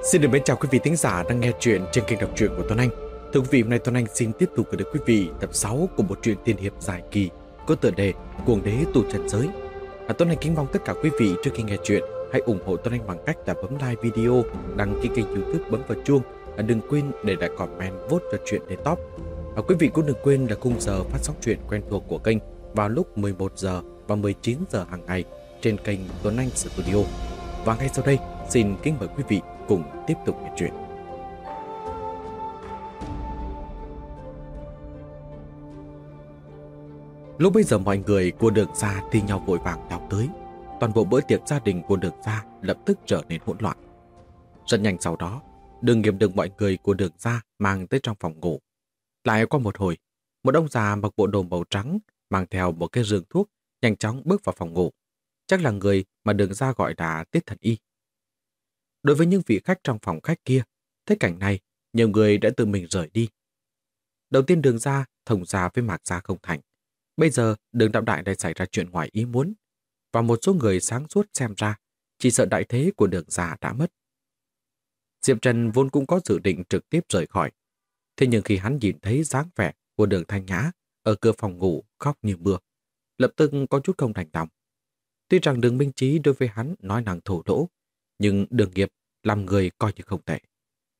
Xin được mến chào quý vị thính giả đang nghe chuyện trên kênh đọc truyện của Tuấn Anh. Thưa quý vị, hôm nay Tuấn Anh xin tiếp tục gửi đến quý vị tập 6 của một truyện tiên hiệp dài kỳ có tựa đề Cuồng Đế Tu Trần Giới. Tuấn Anh kính mong tất cả quý vị trước khi nghe chuyện hãy ủng hộ Tuấn Anh bằng cách là bấm like video, đăng ký kênh YouTube, bấm vào chuông. Đừng quên để lại comment vote cho chuyện đến top. Quý vị cũng đừng quên là khung giờ phát sóng truyện quen thuộc của kênh vào lúc 11 giờ và 19 giờ hàng ngày trên kênh Tuấn Anh Studio. Và ngay sau đây, xin kính mời quý vị cùng tiếp tục nghe chuyện. Lúc bây giờ mọi người của Đường gia thi nhau vội vàng lao tới. Toàn bộ bữa tiệc gia đình của Đường gia lập tức trở nên hỗn loạn. Rất nhanh sau đó, Đường Nghiệp được mọi người của Đường gia mang tới trong phòng ngủ. Lại qua một hồi, một ông già mặc bộ đồ màu trắng mang theo một cái rương thuốc nhanh chóng bước vào phòng ngủ. Chắc là người mà Đường gia gọi là Tiết Thần Y. Đối với những vị khách trong phòng khách kia, thấy cảnh này, nhiều người đã tự mình rời đi. Đầu tiên Đường gia thông gia với Mạc gia không thành. Bây giờ Đường Đạo Đại lại xảy ra chuyện ngoài ý muốn. Và một số người sáng suốt xem ra, chỉ sợ đại thế của Đường gia đã mất. Diệp Trần vốn cũng có dự định trực tiếp rời khỏi. Thế nhưng khi hắn nhìn thấy dáng vẻ của Đường Thanh Nhã ở cửa phòng ngủ khóc như mưa, lập tức có chút không đành lòng. Tuy rằng Đường Minh Chí đối với hắn nói năng thổ lỗ, nhưng Đường Nghiệp làm người coi như không tệ.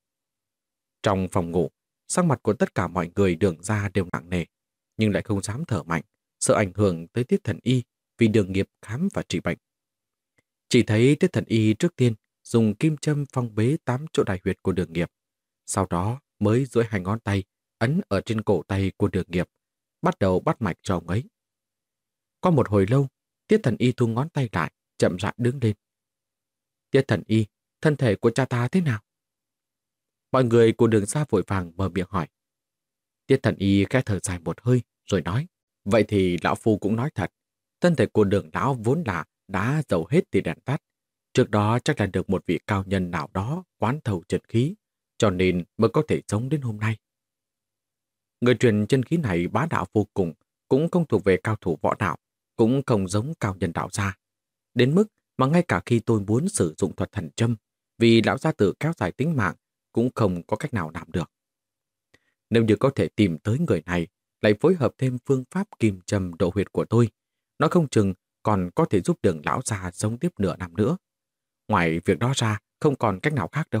Trong phòng ngủ, sắc mặt của tất cả mọi người Đường gia đều nặng nề, nhưng lại không dám thở mạnh, sợ ảnh hưởng tới Tiết Thần Y vì Đường Nghiệp khám và trị bệnh. Chỉ thấy Tiết Thần Y trước tiên dùng kim châm phong bế 8 chỗ đại huyệt của Đường Nghiệp, sau đó mới duỗi hai ngón tay ấn ở trên cổ tay của Đường Nghiệp, bắt đầu bắt mạch cho ông ấy. Qua một hồi lâu, Tiết Thần Y thu ngón tay lại, chậm rãi đứng lên. Tiết Thần Y, thân thể của cha ta thế nào? Mọi người của Đường gia vội vàng mở miệng hỏi. Tiết Thần Y khẽ thở dài một hơi rồi nói, vậy thì lão phu cũng nói thật, thân thể của Đường lão vốn là đã dầu hết thì đèn tắt. Trước đó chắc là được một vị cao nhân nào đó quán thầu chân khí, cho nên mới có thể sống đến hôm nay. Người truyền chân khí này bá đạo vô cùng, cũng không thuộc về cao thủ võ đạo, cũng không giống cao nhân đạo gia. Đến mức mà ngay cả khi tôi muốn sử dụng thuật thần châm, vì lão gia tử kéo dài tính mạng, cũng không có cách nào làm được. Nếu như có thể tìm tới người này, lại phối hợp thêm phương pháp kim châm độ huyệt của tôi, nó không chừng còn có thể giúp Đường lão gia sống tiếp nửa năm nữa. Ngoài việc đó ra, không còn cách nào khác đâu.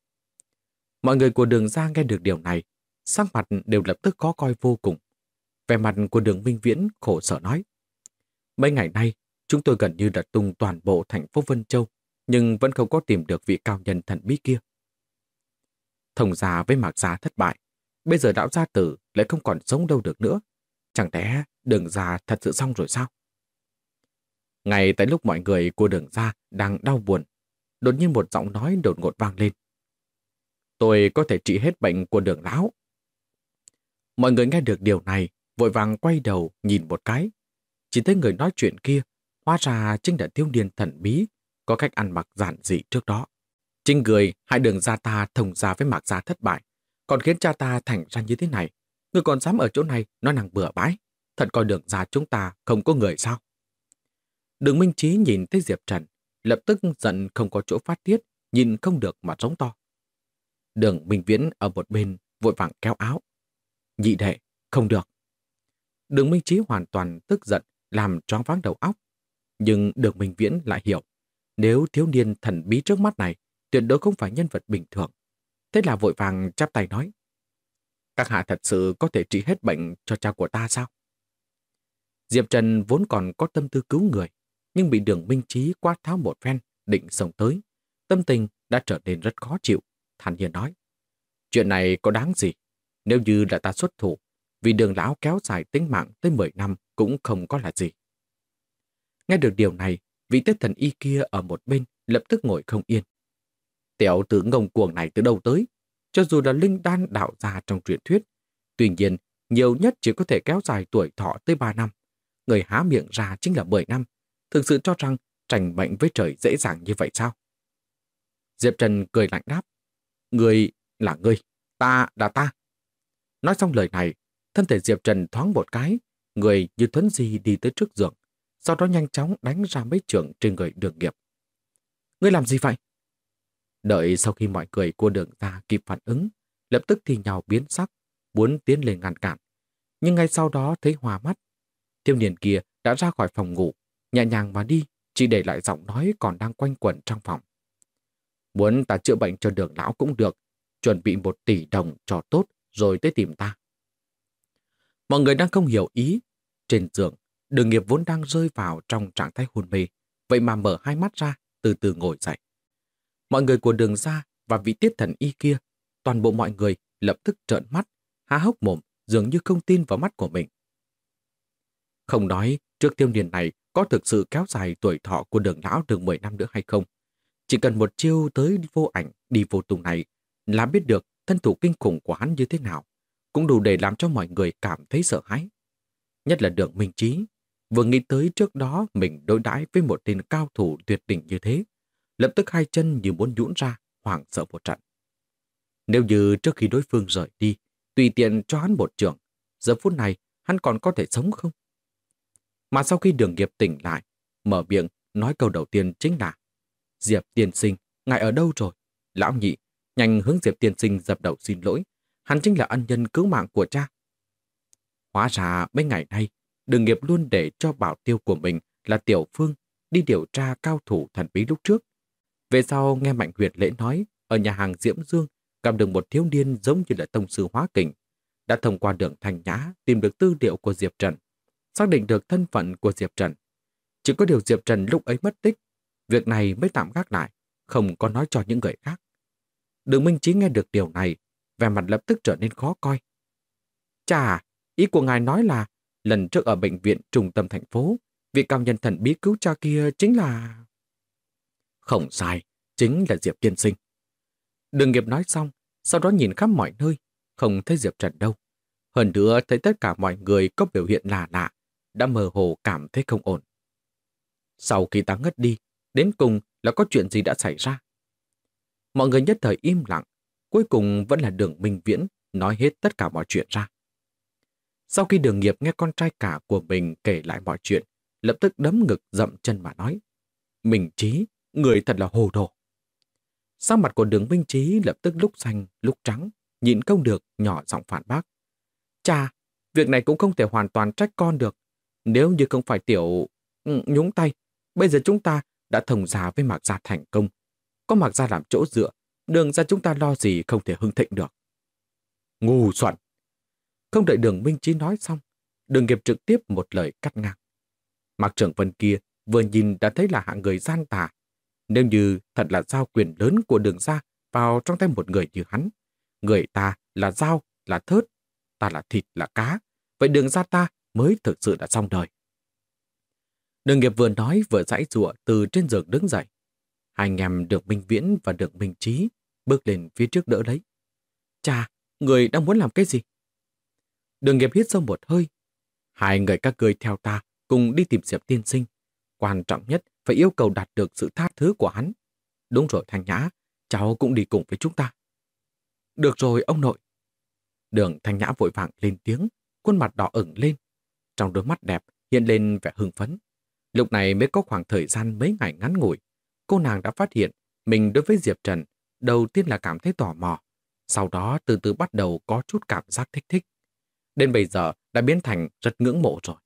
Mọi người của Đường gia nghe được điều này, sắc mặt đều lập tức khó coi vô cùng. Vẻ mặt của Đường Minh Viễn khổ sở nói, mấy ngày nay, chúng tôi gần như đã tung toàn bộ thành phố Vân Châu, nhưng vẫn không có tìm được vị cao nhân thần bí kia. Thông gia với Mạc gia thất bại, bây giờ lão gia tử lại không còn sống đâu được nữa. Chẳng lẽ Đường gia thật sự xong rồi sao? Ngay tại lúc mọi người của Đường gia đang đau buồn, đột nhiên một giọng nói đột ngột vang lên. Tôi có thể trị hết bệnh của Đường lão. Mọi người nghe được điều này, vội vàng quay đầu nhìn một cái. Chỉ thấy người nói chuyện kia, hóa ra chính là thiếu niên thần bí, có cách ăn mặc giản dị trước đó. Chính người hai Đường gia ta thông gia với Mạc gia thất bại, còn khiến cha ta thành ra như thế này. Người còn dám ở chỗ này nói năng bừa bãi, thật coi Đường gia chúng ta không có người sao? Đường Minh Chí nhìn thấy Diệp Trần, lập tức giận không có chỗ phát tiết, nhìn không được mà giống to. Đường Minh Viễn ở một bên vội vàng kéo áo. Nhị đệ, không được. Đường Minh Chí hoàn toàn tức giận, làm choáng váng đầu óc. Nhưng Đường Minh Viễn lại hiểu, nếu thiếu niên thần bí trước mắt này tuyệt đối không phải nhân vật bình thường. Thế là vội vàng chắp tay nói, các hạ thật sự có thể trị hết bệnh cho cha của ta sao? Diệp Trần vốn còn có tâm tư cứu người, nhưng bị Đường Minh Chí quát tháo một phen, định xông tới. Tâm tình đã trở nên rất khó chịu, thản nhiên nói, chuyện này có đáng gì? Nếu như là ta xuất thủ, vì Đường lão kéo dài tính mạng tới 10 năm cũng không có là gì. Nghe được điều này, vị Tiết Thần Y kia ở một bên lập tức ngồi không yên. Tiểu tử ngông cuồng này từ đâu tới? Cho dù là linh đan đạo gia trong truyền thuyết, tuy nhiên nhiều nhất chỉ có thể kéo dài tuổi thọ tới 3 năm. Người há miệng ra chính là 10 năm. Thực sự cho rằng tranh bệnh với trời dễ dàng như vậy sao? Diệp Trần cười lạnh đáp, người là ngươi, ta là ta. Nói xong lời này, thân thể Diệp Trần thoáng một cái, người như thuấn di đi tới trước giường, sau đó nhanh chóng đánh ra mấy chưởng trên người Đường Nghiệp. Ngươi làm gì vậy? Đợi sau khi mọi người của Đường gia kịp phản ứng, lập tức thì nhau biến sắc, muốn tiến lên ngăn cản. Nhưng ngay sau đó thấy hoa mắt. Thiếu niên kia đã ra khỏi phòng ngủ, nhẹ nhàng mà đi, chỉ để lại giọng nói còn đang quanh quẩn trong phòng. Muốn ta chữa bệnh cho Đường lão cũng được, chuẩn bị 1 tỷ đồng cho tốt rồi tới tìm ta. Mọi người đang không hiểu ý. Trên giường, Đường Nghiệp vốn đang rơi vào trong trạng thái hôn mê, vậy mà mở hai mắt ra, từ từ ngồi dậy. Mọi người của Đường gia và vị tiết thần y kia, toàn bộ mọi người lập tức trợn mắt, há hốc mồm, dường như không tin vào mắt của mình. Không nói trước thiếu niên này có thực sự kéo dài tuổi thọ của Đường lão được 10 năm nữa hay không. Chỉ cần một chiêu tới vô ảnh, đi vô tung này là biết được thân thủ kinh khủng của hắn như thế nào, cũng đủ để làm cho mọi người cảm thấy sợ hãi. Nhất là Đường Minh Chí, vừa nghĩ tới trước đó mình đối đãi với một tên cao thủ tuyệt đỉnh như thế, lập tức hai chân như muốn nhũn ra, hoảng sợ một trận. Nếu như trước khi đối phương rời đi, tùy tiện cho hắn một trường, giờ phút này hắn còn có thể sống không? Mà sau khi Đường Nghiệp tỉnh lại, mở miệng nói câu đầu tiên chính là: Diệp tiên sinh, ngài ở đâu rồi? Lão nhị, nhanh hướng Diệp tiên sinh dập đầu xin lỗi, hắn chính là ân nhân cứu mạng của cha. Hóa ra mấy ngày nay, Đường Nghiệp luôn để cho bảo tiêu của mình là Tiểu Phương đi điều tra cao thủ thần bí lúc trước. Về sau nghe Mạnh Huyệt Lễ nói, ở nhà hàng Diễm Dương gặp được một thiếu niên giống như là tông sư hóa kình, đã thông qua Đường Thanh Nhã tìm được tư liệu của Diệp Trần, xác định được thân phận của Diệp Trần. Chỉ có điều Diệp Trần lúc ấy mất tích, việc này mới tạm gác lại, không có nói cho những người khác. Đường Minh Chí nghe được điều này, vẻ mặt lập tức trở nên khó coi. Chà, ý của ngài nói là lần trước ở bệnh viện trung tâm thành phố, vị cao nhân thần bí cứu cha kia chính là... Không sai, chính là Diệp tiên sinh. Đường Nghiệp nói xong, sau đó nhìn khắp mọi nơi, không thấy Diệp Trần đâu. Hơn nữa thấy tất cả mọi người có biểu hiện lạ lạ, đã mơ hồ cảm thấy không ổn. Sau khi ta ngất đi, đến cùng là có chuyện gì đã xảy ra? Mọi người nhất thời im lặng, cuối cùng vẫn là Đường Minh Viễn nói hết tất cả mọi chuyện ra. Sau khi Đường Nghiệp nghe con trai cả của mình kể lại mọi chuyện, lập tức đấm ngực dậm chân mà nói: Minh Chí, người thật là hồ đồ. Sắc mặt của Đường Minh Chí lập tức lúc xanh lúc trắng, nhịn không được nhỏ giọng phản bác: Cha, việc này cũng không thể hoàn toàn trách con được. Nếu như không phải Tiểu nhúng tay, bây giờ chúng ta đã thông gia với Mạc Gia thành công. Có Mạc Gia làm chỗ dựa, Đường gia chúng ta lo gì không thể hưng thịnh được. Ngu xuẩn! Không đợi Đường Minh Chí nói xong, Đường Nghiệp trực tiếp một lời cắt ngang. Mạc Trưởng Vân kia vừa nhìn đã thấy là hạng người gian tà. Nếu như thật là giao quyền lớn của Đường gia vào trong tay một người như hắn, người ta là dao, là thớt, ta là thịt, là cá, vậy Đường gia ta mới thực sự đã xong đời. Đường Nghiệp vừa nói vừa giãy giụa từ trên giường đứng dậy. Hai anh em Đường Minh Viễn và Đường Minh Chí bước lên phía trước đỡ lấy. Cha, người đang muốn làm cái gì? Đường Nghiệp hít sâu một hơi. Hai người các ngươi theo ta cùng đi tìm Diệp tiên sinh. Quan trọng nhất phải yêu cầu đạt được sự tha thứ của hắn. Đúng rồi Thanh Nhã, cháu cũng đi cùng với chúng ta. Được rồi ông nội. Đường Thanh Nhã vội vàng lên tiếng, khuôn mặt đỏ ửng lên. Trong đôi mắt đẹp hiện lên vẻ hưng phấn. Lúc này mới có khoảng thời gian mấy ngày ngắn ngủi, cô nàng đã phát hiện mình đối với Diệp Trần đầu tiên là cảm thấy tò mò, sau đó từ từ bắt đầu có chút cảm giác thích thích. Đến bây giờ đã biến thành rất ngưỡng mộ rồi.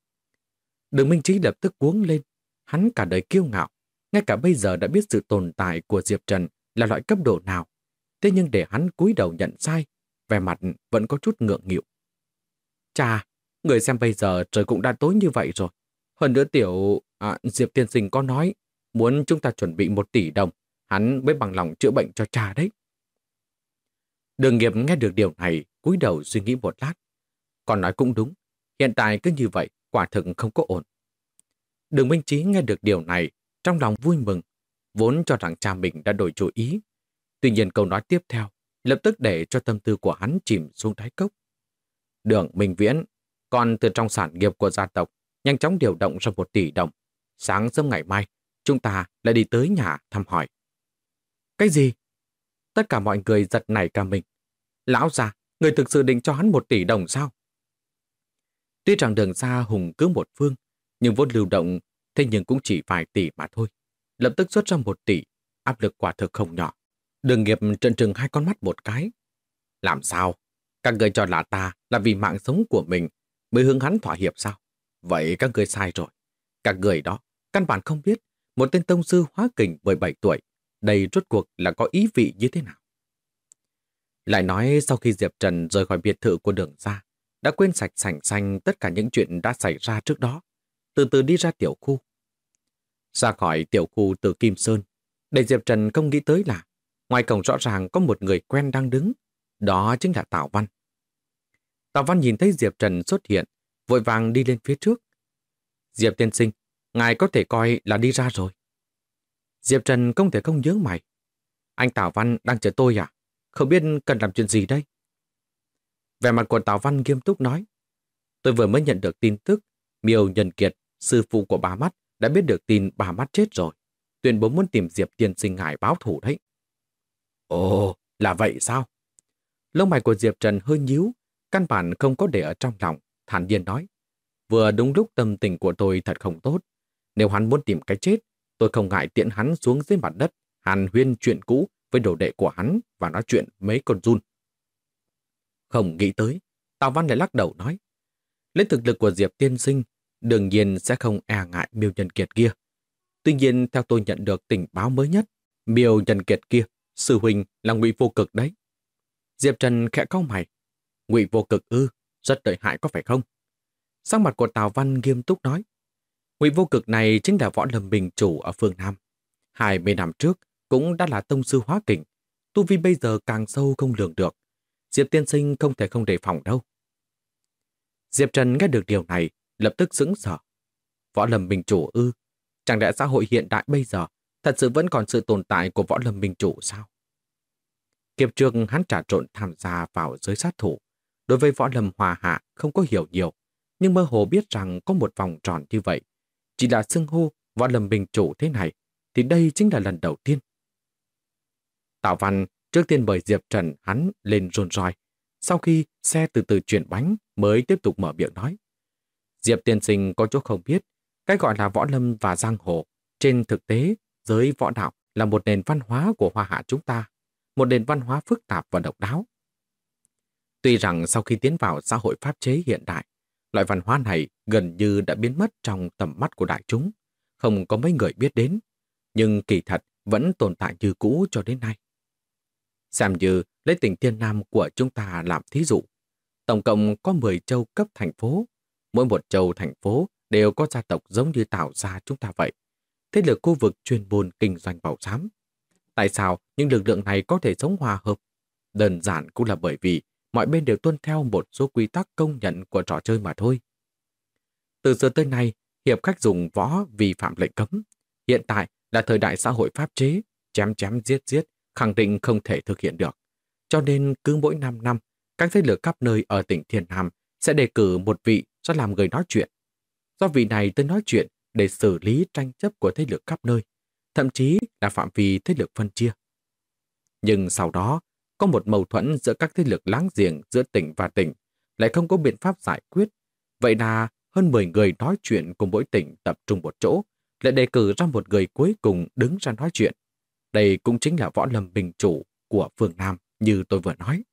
Đường Minh Chí lập tức cuống lên, hắn cả đời kiêu ngạo, ngay cả bây giờ đã biết sự tồn tại của Diệp Trần là loại cấp độ nào. Thế nhưng để hắn cúi đầu nhận sai, vẻ mặt vẫn có chút ngượng nghịu. Chà, người xem bây giờ trời cũng đã tối như vậy rồi. Hơn nữa Diệp tiên sinh có nói muốn chúng ta chuẩn bị 1 tỷ đồng, hắn mới bằng lòng chữa bệnh cho cha đấy. Đường Nghiệp nghe được điều này, cúi đầu suy nghĩ một lát. Còn nói cũng đúng, hiện tại cứ như vậy, quả thực không có ổn. Đường Minh Chí nghe được điều này, trong lòng vui mừng, vốn cho rằng cha mình đã đổi chủ ý. Tuy nhiên câu nói tiếp theo, lập tức để cho tâm tư của hắn chìm xuống đáy cốc. Đường Minh Viễn, còn từ trong sản nghiệp của gia tộc, nhanh chóng điều động ra 1 tỷ đồng. Sáng sớm ngày mai, chúng ta lại đi tới nhà thăm hỏi. Cái gì? Tất cả mọi người giật nảy cả mình. Lão già, người thực sự định cho hắn 1 tỷ đồng sao? Tuy rằng Đường gia hùng cứ một phương, nhưng vốn lưu động, thế nhưng cũng chỉ vài tỷ mà thôi. Lập tức xuất ra 1 tỷ, áp lực quả thực không nhỏ. Đường Nghiệp trợn trừng hai con mắt một cái. Làm sao? Các người cho là ta là vì mạng sống của mình mới hướng hắn thỏa hiệp sao? Vậy các người sai rồi. Các người đó căn bản không biết một tên tông sư hóa kình 17 tuổi, đây rốt cuộc là có ý vị như thế nào. Lại nói sau khi Diệp Trần rời khỏi biệt thự của Đường gia, đã quên sạch sành xanh tất cả những chuyện đã xảy ra trước đó, từ từ đi ra tiểu khu. Ra khỏi tiểu khu từ Kim Sơn, để Diệp Trần không nghĩ tới là ngoài cổng rõ ràng có một người quen đang đứng, đó chính là Tào Văn. Tào Văn nhìn thấy Diệp Trần xuất hiện, vội vàng đi lên phía trước. Diệp tiên sinh, ngài có thể coi là đi ra rồi. Diệp Trần không thể không nhớ mày. Anh Tào Văn đang chờ tôi à? Không biết cần làm chuyện gì đây? Vẻ mặt của Tào Văn nghiêm túc nói. Tôi vừa mới nhận được tin tức, Miêu Nhân Kiệt, sư phụ của bà Mắt, đã biết được tin bà Mắt chết rồi. Tuyên bố muốn tìm Diệp tiên sinh ngài báo thù đấy. Ồ, là vậy sao? Lông mày của Diệp Trần hơi nhíu, căn bản không có để ở trong lòng, thản nhiên nói. Vừa đúng lúc tâm tình của tôi thật không tốt. Nếu hắn muốn tìm cái chết, tôi không ngại tiện hắn xuống dưới mặt đất, hàn huyên chuyện cũ với đồ đệ của hắn và nói chuyện mấy con giun. Không nghĩ tới, Tào Văn lại lắc đầu nói. Lấy thực lực của Diệp tiên sinh, đương nhiên sẽ không e ngại Miêu Nhân Kiệt kia. Tuy nhiên, theo tôi nhận được tình báo mới nhất, Miêu Nhân Kiệt kia, sư huynh là Ngụy Vô Cực đấy. Diệp Trần khẽ cau mày. Ngụy Vô Cực ư, rất lợi hại có phải không? Sắc mặt của Tào Văn nghiêm túc nói. Ngụy Vô Cực này chính là võ lâm bình chủ ở phương Nam. 20 năm trước cũng đã là tông sư hóa kình. Tu vi bây giờ càng sâu không lường được. Diệp tiên sinh không thể không đề phòng đâu. Diệp Trần nghe được điều này, lập tức sững sờ. Võ lâm bình chủ ư? Chẳng lẽ xã hội hiện đại bây giờ thật sự vẫn còn sự tồn tại của võ lâm bình chủ sao? Kiếp trước hắn trà trộn tham gia vào giới sát thủ. Đối với võ lâm hòa hạ không có hiểu nhiều, nhưng mơ hồ biết rằng có một vòng tròn như vậy. Chỉ là xưng hô võ lâm bình chủ thế này, thì đây chính là lần đầu tiên. Tào Văn trước tiên mời Diệp Trần hắn lên rôn roi. Sau khi xe từ từ chuyển bánh mới tiếp tục mở miệng nói. Diệp tiên sinh có chỗ không biết, cái gọi là võ lâm và giang hồ, trên thực tế, giới võ đạo là một nền văn hóa của Hoa Hạ chúng ta, một nền văn hóa phức tạp và độc đáo. Tuy rằng sau khi tiến vào xã hội pháp chế hiện đại, loại văn hóa này gần như đã biến mất trong tầm mắt của đại chúng, không có mấy người biết đến, nhưng kỳ thật vẫn tồn tại như cũ cho đến nay. Xem như lấy tỉnh Thiên Nam của chúng ta làm thí dụ, tổng cộng có 10 châu cấp thành phố, mỗi một châu thành phố đều có gia tộc giống như Tào gia chúng ta vậy, thế lực khu vực chuyên môn kinh doanh bảo giám. Tại sao những lực lượng này có thể sống hòa hợp? Đơn giản cũng là bởi vì mọi bên đều tuân theo một số quy tắc công nhận của trò chơi mà thôi. Từ xưa tới nay, hiệp khách dùng võ vi phạm lệnh cấm. Hiện tại là thời đại xã hội pháp chế, chém chém giết giết, khẳng định không thể thực hiện được. Cho nên cứ mỗi 5 năm, các thế lực khắp nơi ở tỉnh Thiên Nam sẽ đề cử một vị ra làm người nói chuyện. Do vị này tới nói chuyện để xử lý tranh chấp của thế lực khắp nơi, thậm chí là phạm vi thế lực phân chia. Nhưng sau đó, có một mâu thuẫn giữa các thế lực láng giềng giữa tỉnh và tỉnh, lại không có biện pháp giải quyết. Vậy là hơn 10 người nói chuyện cùng mỗi tỉnh tập trung một chỗ, lại đề cử ra một người cuối cùng đứng ra nói chuyện. Đây cũng chính là võ lâm bình chủ của phương Nam như tôi vừa nói.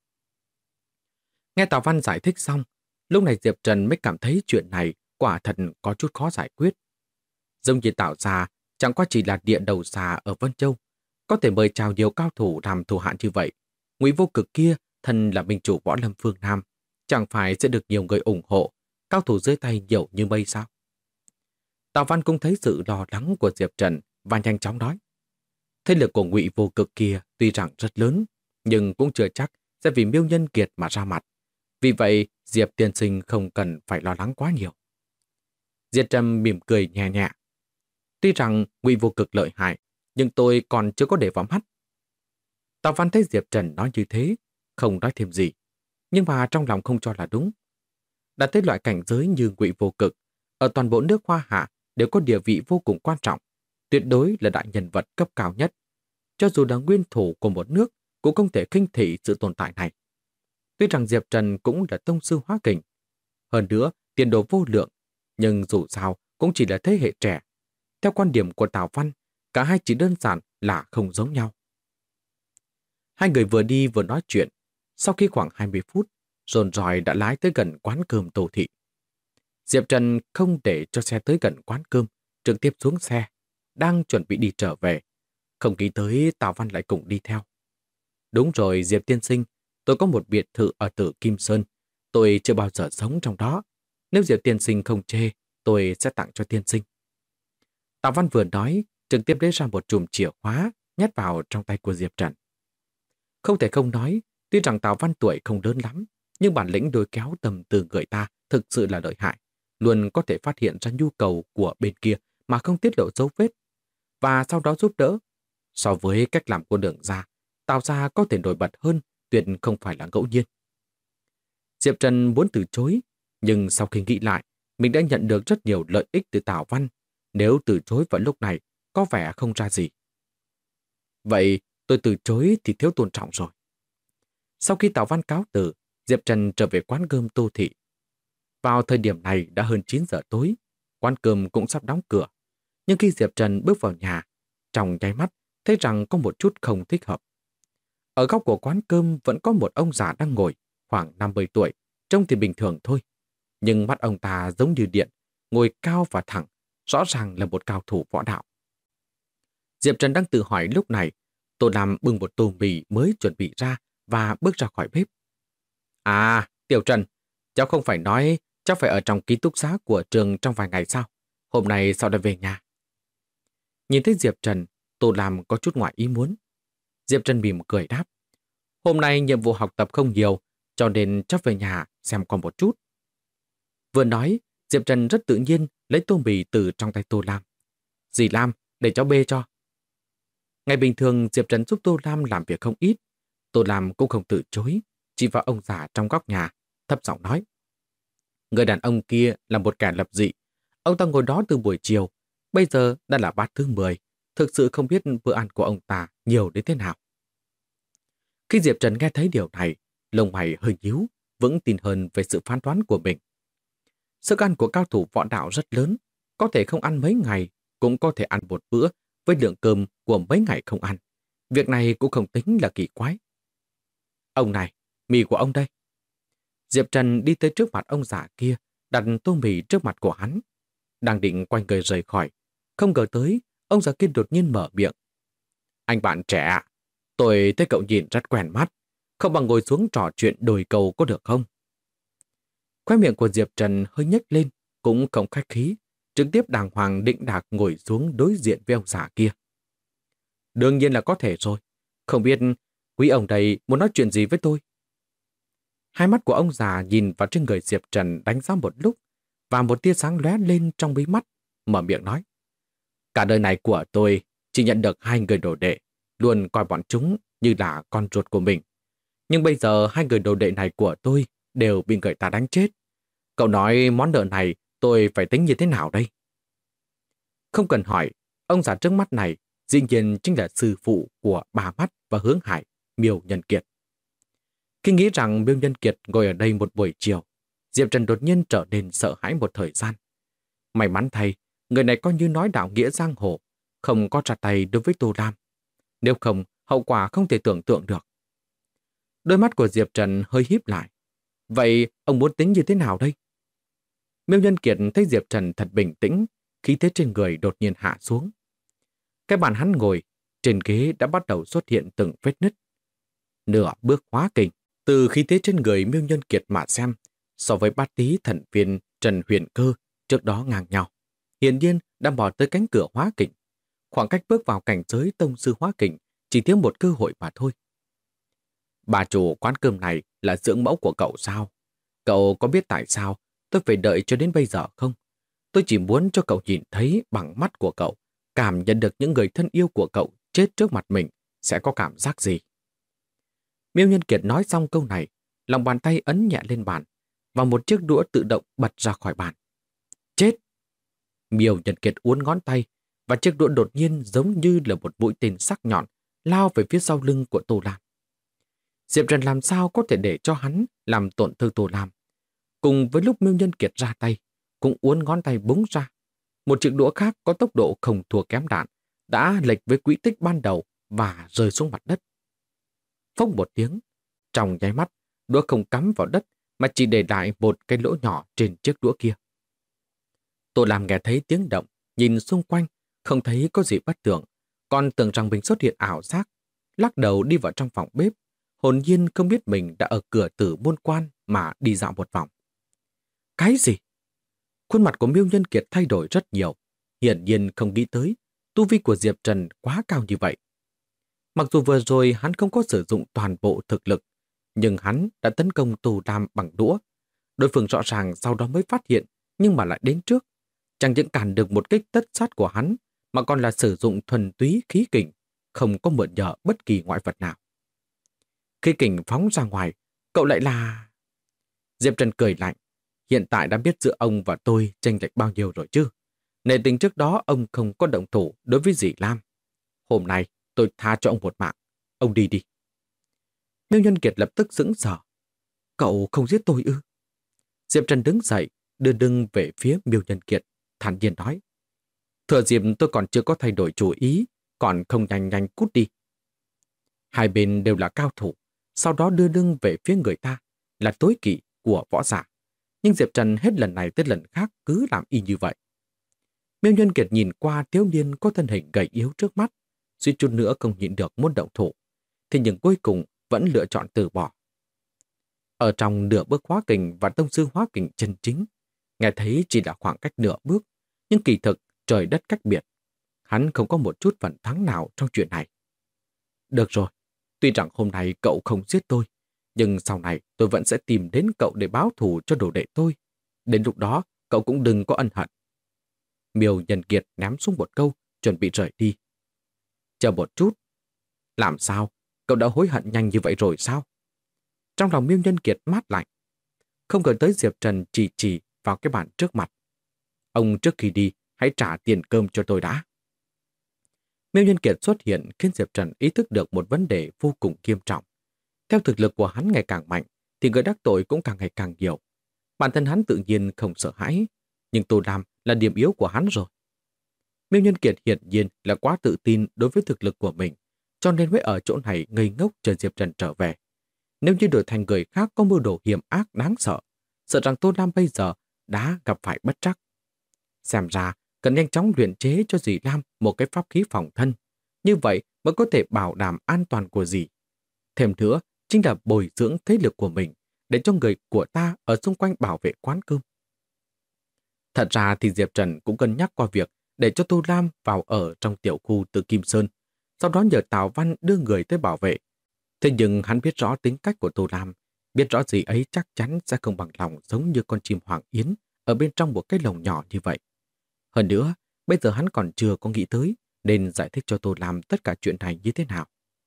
Nghe Tào Văn giải thích xong, lúc này Diệp Trần mới cảm thấy chuyện này quả thật có chút khó giải quyết. Giống như Tào gia chẳng qua chỉ là địa đầu xà ở Vân Châu, có thể mời chào nhiều cao thủ làm thủ hạ như vậy. Ngụy Vô Cực kia, thân là minh chủ võ lâm phương Nam, chẳng phải sẽ được nhiều người ủng hộ, cao thủ dưới tay nhiều như mây sao? Tào Văn cũng thấy sự lo lắng của Diệp Trần và nhanh chóng nói. Thế lực của Ngụy Vô Cực kia tuy rằng rất lớn, nhưng cũng chưa chắc sẽ vì Miêu Nhân Kiệt mà ra mặt. Vì vậy, Diệp tiên sinh không cần phải lo lắng quá nhiều. Diệp Trần mỉm cười nhẹ nhẹ. Tuy rằng Ngụy Vô Cực lợi hại, nhưng tôi còn chưa có để vào mắt. Tào Văn thấy Diệp Trần nói như thế, không nói thêm gì, nhưng mà trong lòng không cho là đúng. Đã tới loại cảnh giới như Ngụy Vô Cực, ở toàn bộ nước Hoa Hạ đều có địa vị vô cùng quan trọng, tuyệt đối là đại nhân vật cấp cao nhất. Cho dù là nguyên thủ của một nước, cũng không thể khinh thị sự tồn tại này. Tuy rằng Diệp Trần cũng là tông sư hóa kình, hơn nữa tiền đồ vô lượng, nhưng dù sao cũng chỉ là thế hệ trẻ. Theo quan điểm của Tào Văn, cả hai chỉ đơn giản là không giống nhau. Hai người vừa đi vừa nói chuyện. Sau khi khoảng 20 phút, dồn dòi đã lái tới gần quán cơm Tô Thị. Diệp Trần không để cho xe tới gần quán cơm, trực tiếp xuống xe, đang chuẩn bị đi trở về. Không nghĩ tới Tào Văn lại cùng đi theo. Đúng rồi Diệp tiên sinh, tôi có một biệt thự ở Tử Kim Sơn. Tôi chưa bao giờ sống trong đó. Nếu Diệp tiên sinh không chê, tôi sẽ tặng cho tiên sinh. Tào Văn vừa nói, trực tiếp lấy ra một chùm chìa khóa, nhét vào trong tay của Diệp Trần. Không thể không nói, tuy rằng Tào Văn tuổi không lớn lắm, nhưng bản lĩnh lôi kéo tầm từ người ta thực sự là lợi hại. Luôn có thể phát hiện ra nhu cầu của bên kia mà không tiết lộ dấu vết, và sau đó giúp đỡ. So với cách làm của Đường gia, Tào gia có thể nổi bật hơn, tuyệt không phải là ngẫu nhiên. Diệp Trần muốn từ chối, nhưng sau khi nghĩ lại, mình đã nhận được rất nhiều lợi ích từ Tào Văn. Nếu từ chối vào lúc này, có vẻ không ra gì. Vậy tôi từ chối thì thiếu tôn trọng rồi. Sau khi Tào Văn cáo từ, Diệp Trần trở về quán cơm Tô Thị. Vào thời điểm này đã hơn 9 giờ tối, quán cơm cũng sắp đóng cửa. Nhưng khi Diệp Trần bước vào nhà, trong nháy mắt thấy rằng có một chút không thích hợp. Ở góc của quán cơm vẫn có một ông già đang ngồi, khoảng 50 tuổi, trông thì bình thường thôi. Nhưng mắt ông ta giống như điện, ngồi cao và thẳng, rõ ràng là một cao thủ võ đạo. Diệp Trần đang tự hỏi lúc này, Tô Lam bưng một tô mì mới chuẩn bị ra và bước ra khỏi bếp. À, Tiểu Trần, cháu không phải nói cháu phải ở trong ký túc xá của trường trong vài ngày sao? Hôm nay sao đã về nhà? Nhìn thấy Diệp Trần, Tô Lam có chút ngoài ý muốn. Diệp Trần mỉm cười đáp. Hôm nay nhiệm vụ học tập không nhiều, cho nên cháu về nhà xem còn một chút. Vừa nói, Diệp Trần rất tự nhiên lấy tô mì từ trong tay Tô Lam. Dì Lam, để cháu bê cho. Ngày bình thường Diệp Trần giúp Tô Lam làm việc không ít. Tô Lam cũng không từ chối, chỉ vào ông già trong góc nhà, thấp giọng nói. Người đàn ông kia là một kẻ lập dị. Ông ta ngồi đó từ buổi chiều, bây giờ đã là bát thứ 10. Thực sự không biết bữa ăn của ông ta nhiều đến thế nào. Khi Diệp Trần nghe thấy điều này, lông mày hơi nhíu, vững tin hơn về sự phán đoán của mình. Sức ăn của cao thủ võ đạo rất lớn, có thể không ăn mấy ngày, cũng có thể ăn một bữa với lượng cơm của mấy ngày không ăn. Việc này cũng không tính là kỳ quái. Ông này, mì của ông đây. Diệp Trần đi tới trước mặt ông già kia, đặt tô mì trước mặt của hắn. Đang định quay người rời khỏi, không ngờ tới, ông già kia đột nhiên mở miệng. Anh bạn trẻ, tôi thấy cậu nhìn rất quen mắt, không bằng ngồi xuống trò chuyện đồi cầu có được không? Khóe miệng của Diệp Trần hơi nhếch lên, cũng không khách khí, trực tiếp đàng hoàng định đạc ngồi xuống đối diện với ông già kia. Đương nhiên là có thể rồi, không biết quý ông đây muốn nói chuyện gì với tôi? Hai mắt của ông già nhìn vào trên người Diệp Trần đánh giá một lúc, và một tia sáng lóe lên trong bí mắt, mở miệng nói. Cả đời này của tôi chỉ nhận được 2 người đồ đệ, luôn coi bọn chúng như là con ruột của mình. Nhưng bây giờ 2 người đồ đệ này của tôi đều bị người ta đánh chết. Cậu nói món nợ này tôi phải tính như thế nào đây? Không cần hỏi, ông già trước mắt này dĩ nhiên chính là sư phụ của Bà Mắt và Hướng Hải, Miêu Nhân Kiệt. Khi nghĩ rằng Miêu Nhân Kiệt ngồi ở đây một buổi chiều, Diệp Trần đột nhiên trở nên sợ hãi một thời gian. May mắn thay, người này coi như nói đạo nghĩa giang hồ, không có ra tay đối với Tô Lam. Nếu không, hậu quả không thể tưởng tượng được. Đôi mắt của Diệp Trần hơi híp lại. Vậy ông muốn tính như thế nào đây? Miêu Nhân Kiệt thấy Diệp Trần thật bình tĩnh, khí thế trên người đột nhiên hạ xuống. Cái bàn hắn ngồi, trên ghế đã bắt đầu xuất hiện từng vết nứt. Nửa bước hóa kình, từ khí thế trên người Miêu Nhân Kiệt mà xem, so với bát tý thần viên Trần Huyền Cơ trước đó ngang nhau. Hiển nhiên đã bỏ tới cánh cửa hóa kình. Khoảng cách bước vào cảnh giới tông sư hóa kình chỉ thiếu một cơ hội mà thôi. Bà chủ quán cơm này là dưỡng mẫu của cậu sao? Cậu có biết tại sao tôi phải đợi cho đến bây giờ không? Tôi chỉ muốn cho cậu nhìn thấy bằng mắt của cậu, cảm nhận được những người thân yêu của cậu chết trước mặt mình sẽ có cảm giác gì. Miêu Nhân Kiệt nói xong câu này, lòng bàn tay ấn nhẹ lên bàn, và một chiếc đũa tự động bật ra khỏi bàn. Chết! Miêu Nhân Kiệt uốn ngón tay, và chiếc đũa đột nhiên giống như là một mũi tên sắc nhọn lao về phía sau lưng của Tô Lam. Diệp Trần làm sao có thể để cho hắn làm tổn thương Tô Lam? Cùng với lúc Miêu Nhân Kiệt ra tay, cũng uốn ngón tay búng ra. Một chiếc đũa khác có tốc độ không thua kém đạn, đã lệch với quỹ tích ban đầu và rơi xuống mặt đất. phốc một tiếng. Trong nháy mắt, đũa không cắm vào đất mà chỉ để lại một cái lỗ nhỏ trên chiếc đũa kia. Tô Lam nghe thấy tiếng động, nhìn xung quanh, không thấy có gì bất thường, còn tưởng rằng mình xuất hiện ảo giác, lắc đầu đi vào trong phòng bếp, hồn nhiên không biết mình đã ở cửa tử môn quan mà đi dạo một vòng. Cái gì? Khuôn mặt của Miêu Nhân Kiệt thay đổi rất nhiều, hiển nhiên không nghĩ tới tu vi của Diệp Trần quá cao như vậy. Mặc dù vừa rồi hắn không có sử dụng toàn bộ thực lực, nhưng hắn đã tấn công Tô Lam bằng đũa. Đối phương rõ ràng sau đó mới phát hiện, nhưng mà lại đến trước. Chẳng những cản được một kích tất sát của hắn, mà còn là sử dụng thuần túy khí kình, không có mượn nhờ bất kỳ ngoại vật nào. Khí kình phóng ra ngoài, cậu lại là... Diệp Trần cười lạnh. Hiện tại đã biết giữa ông và tôi chênh lệch bao nhiêu rồi chứ. Nể tình trước đó ông không có động thủ đối với dì Lam. Hôm nay tôi tha cho ông một mạng. Ông đi đi. Miêu Nhân Kiệt lập tức sững sờ. Cậu không giết tôi ư? Diệp Trần đứng dậy, đưa lưng về phía Miêu Nhân Kiệt, thản nhiên nói. Thừa dịp tôi còn chưa có thay đổi chủ ý, còn không nhanh nhanh cút đi. Hai bên đều là cao thủ, sau đó đưa lưng về phía người ta, là tối kỵ của võ giả. Nhưng Diệp Trần hết lần này tới lần khác cứ làm y như vậy. Miêu Nhân Kiệt nhìn qua thiếu niên có thân hình gầy yếu trước mắt, suýt chút nữa không nhịn được muốn động thủ, thì nhưng cuối cùng vẫn lựa chọn từ bỏ. Ở trong nửa bước hóa kình và tông sư hóa kình chân chính, nghe thấy chỉ là khoảng cách nửa bước, nhưng kỳ thực trời đất cách biệt. Hắn không có một chút phần thắng nào trong chuyện này. Được rồi, tuy rằng hôm nay cậu không giết tôi, nhưng sau này tôi vẫn sẽ tìm đến cậu để báo thù cho đồ đệ tôi. Đến lúc đó, cậu cũng đừng có ân hận. Miêu Nhân Kiệt ném xuống một câu, chuẩn bị rời đi. Chờ một chút. Làm sao? Cậu đã hối hận nhanh như vậy rồi sao? Trong lòng Miêu Nhân Kiệt mát lạnh. Không ngờ tới Diệp Trần chỉ vào cái bàn trước mặt. Ông trước khi đi, hãy trả tiền cơm cho tôi đã. Miêu Nhân Kiệt xuất hiện khiến Diệp Trần ý thức được một vấn đề vô cùng nghiêm trọng. Theo thực lực của hắn ngày càng mạnh, thì người đắc tội cũng càng ngày càng nhiều. Bản thân hắn tự nhiên không sợ hãi, nhưng Tô Lam là điểm yếu của hắn rồi. Miêu Nhân Kiệt hiển nhiên là quá tự tin đối với thực lực của mình, cho nên mới ở chỗ này ngây ngốc chờ Diệp Trần trở về. Nếu như đổi thành người khác có mưu đồ hiểm ác đáng sợ, sợ rằng Tô Lam bây giờ đã gặp phải bất trắc. Xem ra, cần nhanh chóng luyện chế cho dì Lam một cái pháp khí phòng thân. Như vậy mới có thể bảo đảm an toàn của dì. Thêm nữa, chính là bồi dưỡng thế lực của mình để cho người của ta ở xung quanh bảo vệ quán cơm. Thật ra thì Diệp Trần cũng cân nhắc qua việc để cho Tô Lam vào ở trong tiểu khu Từ Kim Sơn, sau đó nhờ Tào Văn đưa người tới bảo vệ. Thế nhưng hắn biết rõ tính cách của Tô Lam, biết rõ dì ấy chắc chắn sẽ không bằng lòng giống như con chim hoàng yến ở bên trong một cái lồng nhỏ như vậy. Hơn nữa, bây giờ hắn còn chưa có nghĩ tới nên giải thích cho Tô Lam tất cả chuyện này như thế nào.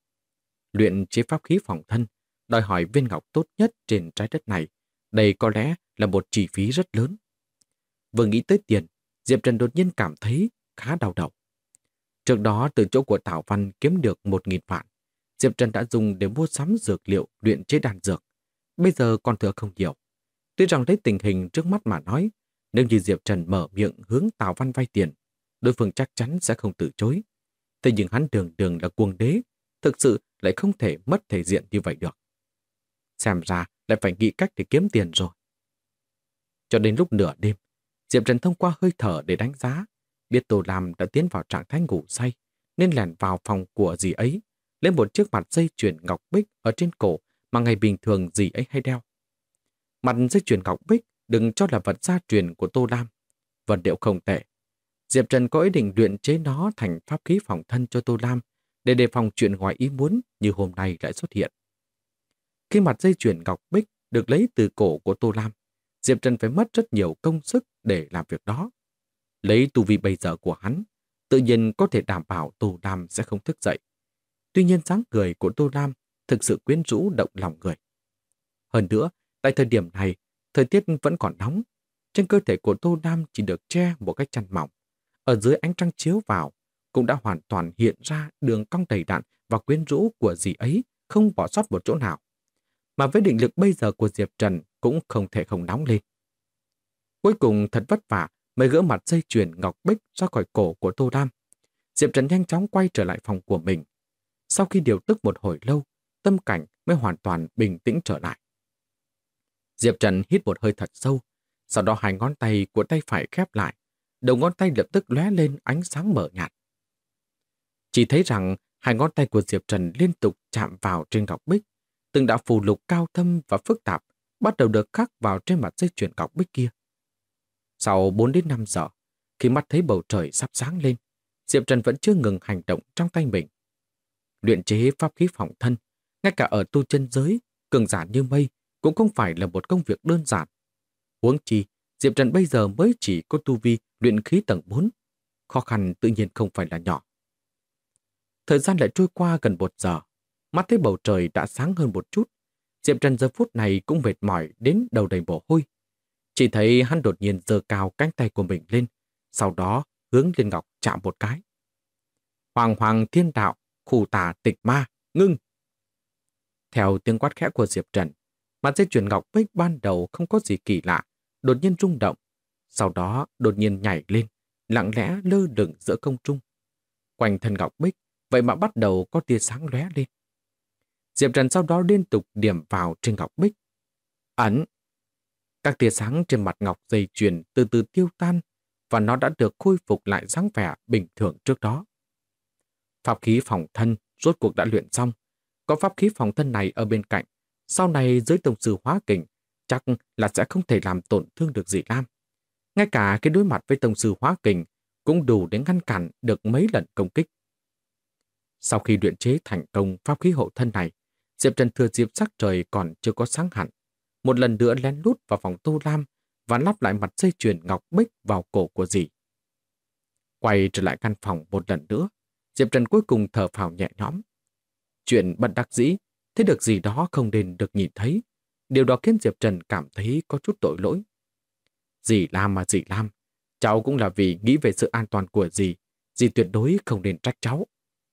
Luyện chế pháp khí phòng thân, đòi hỏi viên ngọc tốt nhất trên trái đất này. Đây có lẽ là một chi phí rất lớn. Vừa nghĩ tới tiền, Diệp Trần đột nhiên cảm thấy khá đau đầu. Trước đó từ chỗ của Tào Văn kiếm được 1.000 vạn. Diệp Trần đã dùng để mua sắm dược liệu luyện chế đan dược. Bây giờ còn thừa không nhiều. Tuy rằng lấy tình hình trước mắt mà nói, nếu như Diệp Trần mở miệng hướng Tào Văn vay tiền, đối phương chắc chắn sẽ không từ chối. Thế nhưng hắn đường đường là cuồng đế, thực sự lại không thể mất thể diện như vậy được. Xem ra lại phải nghĩ cách để kiếm tiền rồi. Cho đến lúc nửa đêm, Diệp Trần thông qua hơi thở để đánh giá, biết Tô Lam đã tiến vào trạng thái ngủ say, nên lẻn vào phòng của dì ấy, lấy một chiếc mặt dây chuyền ngọc bích ở trên cổ mà ngày bình thường dì ấy hay đeo. Mặt dây chuyền ngọc bích đừng cho là vật gia truyền của Tô Lam. Vật liệu không tệ. Diệp Trần có ý định luyện chế nó thành pháp khí phòng thân cho Tô Lam để đề phòng chuyện ngoài ý muốn như hôm nay lại xuất hiện. Khi mặt dây chuyền ngọc bích được lấy từ cổ của Tô Lam, Diệp Trần phải mất rất nhiều công sức để làm việc đó. Lấy tu vi bây giờ của hắn, tự nhiên có thể đảm bảo Tô Lam sẽ không thức dậy. Tuy nhiên dáng cười của Tô Lam thực sự quyến rũ động lòng người. Hơn nữa, tại thời điểm này, thời tiết vẫn còn nóng. Trên cơ thể của Tô Lam chỉ được che một cái chăn mỏng. Ở dưới ánh trăng chiếu vào, cũng đã hoàn toàn hiện ra đường cong đầy đặn và quyến rũ của dì ấy, không bỏ sót một chỗ nào. Mà với định lực bây giờ của Diệp Trần cũng không thể không nóng lên. Cuối cùng thật vất vả mới gỡ mặt dây chuyền ngọc bích ra khỏi cổ của Tô Lam. Diệp Trần nhanh chóng quay trở lại phòng của mình. Sau khi điều tức một hồi lâu, tâm cảnh mới hoàn toàn bình tĩnh trở lại. Diệp Trần hít một hơi thật sâu, sau đó hai ngón tay của tay phải khép lại, đầu ngón tay lập tức lóe lên ánh sáng mờ nhạt. Chỉ thấy rằng hai ngón tay của Diệp Trần liên tục chạm vào trên ngọc bích, từng đạo phù lục cao thâm và phức tạp bắt đầu được khắc vào trên mặt dây chuyền ngọc bích kia. Sau 4 đến 5 giờ, khi mắt thấy bầu trời sắp sáng lên, Diệp Trần vẫn chưa ngừng hành động trong tay mình. Luyện chế pháp khí phòng thân, ngay cả ở tu chân giới, cường giả như mây cũng không phải là một công việc đơn giản. Huống chi, Diệp Trần bây giờ mới chỉ có tu vi luyện khí tầng 4. Khó khăn tự nhiên không phải là nhỏ. Thời gian lại trôi qua gần 1 giờ, mắt thấy bầu trời đã sáng hơn một chút. Diệp Trần giờ phút này cũng mệt mỏi đến đầu đầy mồ hôi. Chỉ thấy hắn đột nhiên giơ cao cánh tay của mình lên, sau đó hướng lên ngọc chạm một cái. Hoàng hoàng thiên đạo, khù tà tịch ma, ngưng. Theo tiếng quát khẽ của Diệp Trần, mặt dây chuyền ngọc bích ban đầu không có gì kỳ lạ, đột nhiên rung động, sau đó đột nhiên nhảy lên, lặng lẽ lơ lửng giữa không trung. Quanh thân ngọc bích, vậy mà bắt đầu có tia sáng lóe lên. Diệp Trần sau đó liên tục điểm vào trên ngọc bích. Ấn! Các tia sáng trên mặt ngọc dây chuyền từ từ tiêu tan và nó đã được khôi phục lại dáng vẻ bình thường trước đó. Pháp khí phòng thân rốt cuộc đã luyện xong. Có pháp khí phòng thân này ở bên cạnh, sau này dưới tông sư hóa kình chắc là sẽ không thể làm tổn thương được Dĩ Lam. Ngay cả cái đối mặt với tông sư hóa kình cũng đủ để ngăn cản được mấy lần công kích. Sau khi luyện chế thành công pháp khí hộ thân này, Diệp Trần thừa dịp sắc trời còn chưa có sáng hẳn, một lần nữa lén lút vào phòng Tô Lam và lắp lại mặt dây chuyền ngọc bích vào cổ của dì. Quay trở lại căn phòng một lần nữa, Diệp Trần cuối cùng thở phào nhẹ nhõm. Chuyện bất đắc dĩ, thấy được gì đó không nên được nhìn thấy. Điều đó khiến Diệp Trần cảm thấy có chút tội lỗi. Dì Lam mà dì Lam, cháu cũng là vì nghĩ về sự an toàn của dì tuyệt đối không nên trách cháu.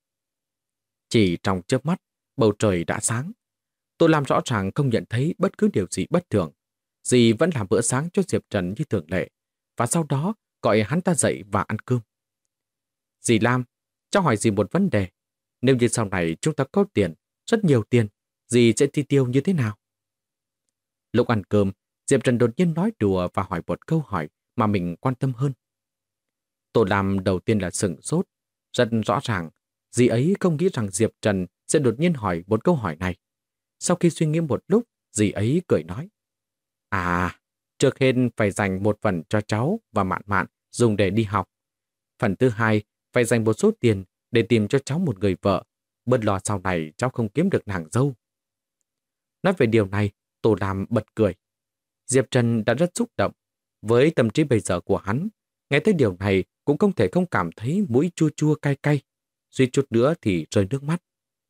Chỉ trong chớp mắt, bầu trời đã sáng. Tôi làm rõ ràng không nhận thấy bất cứ điều gì bất thường. Dì vẫn làm bữa sáng cho Diệp Trần như thường lệ, và sau đó gọi hắn ta dậy và ăn cơm. Dì Lam, cháu hỏi dì một vấn đề. Nếu như sau này chúng ta có tiền, rất nhiều tiền, dì sẽ chi tiêu như thế nào? Lúc ăn cơm, Diệp Trần đột nhiên nói đùa và hỏi một câu hỏi mà mình quan tâm hơn. Tô Lam đầu tiên là sửng sốt. Rất rõ ràng, dì ấy không nghĩ rằng Diệp Trần sẽ đột nhiên hỏi một câu hỏi này. Sau khi suy nghĩ một lúc, dì ấy cười nói. À, trước hết phải dành một phần cho cháu và Mạn Mạn dùng để đi học. Phần thứ hai, phải dành một số tiền để tìm cho cháu một người vợ, bớt lo sau này cháu không kiếm được nàng dâu. Nói về điều này, Tô Lam bật cười. Diệp Trần đã rất xúc động. Với tâm trí bây giờ của hắn, nghe tới điều này cũng không thể không cảm thấy mũi chua chua cay cay, suýt chút nữa thì rơi nước mắt.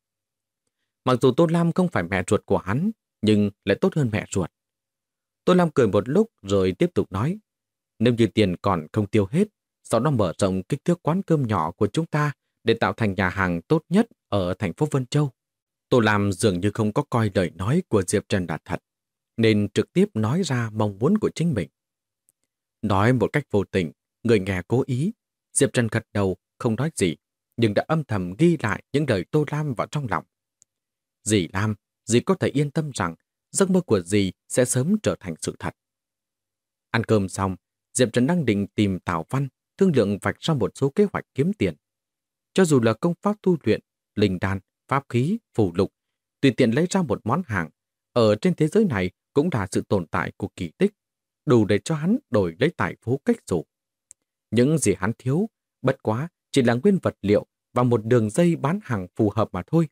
Mặc dù Tô Lam không phải mẹ ruột của hắn, nhưng lại tốt hơn mẹ ruột. Tô Lam cười một lúc rồi tiếp tục nói, nếu như tiền còn không tiêu hết, sau đó mở rộng kích thước quán cơm nhỏ của chúng ta để tạo thành nhà hàng tốt nhất ở thành phố Vân Châu. Tô Lam dường như không có coi lời nói của Diệp Trần là thật, nên trực tiếp nói ra mong muốn của chính mình. Nói một cách vô tình, người nghe cố ý, Diệp Trần gật đầu, không nói gì, nhưng đã âm thầm ghi lại những lời Tô Lam vào trong lòng. Dì Lam, dì có thể yên tâm rằng giấc mơ của dì sẽ sớm trở thành sự thật. Ăn cơm xong, Diệp Trần đang định tìm Tào Văn, thương lượng vạch ra một số kế hoạch kiếm tiền. Cho dù là công pháp tu luyện, linh đan, pháp khí, phù lục, tùy tiện lấy ra một món hàng, ở trên thế giới này cũng là sự tồn tại của kỳ tích, đủ để cho hắn đổi lấy tài phú cách dụ. Những gì hắn thiếu, bất quá chỉ là nguyên vật liệu và một đường dây bán hàng phù hợp mà thôi.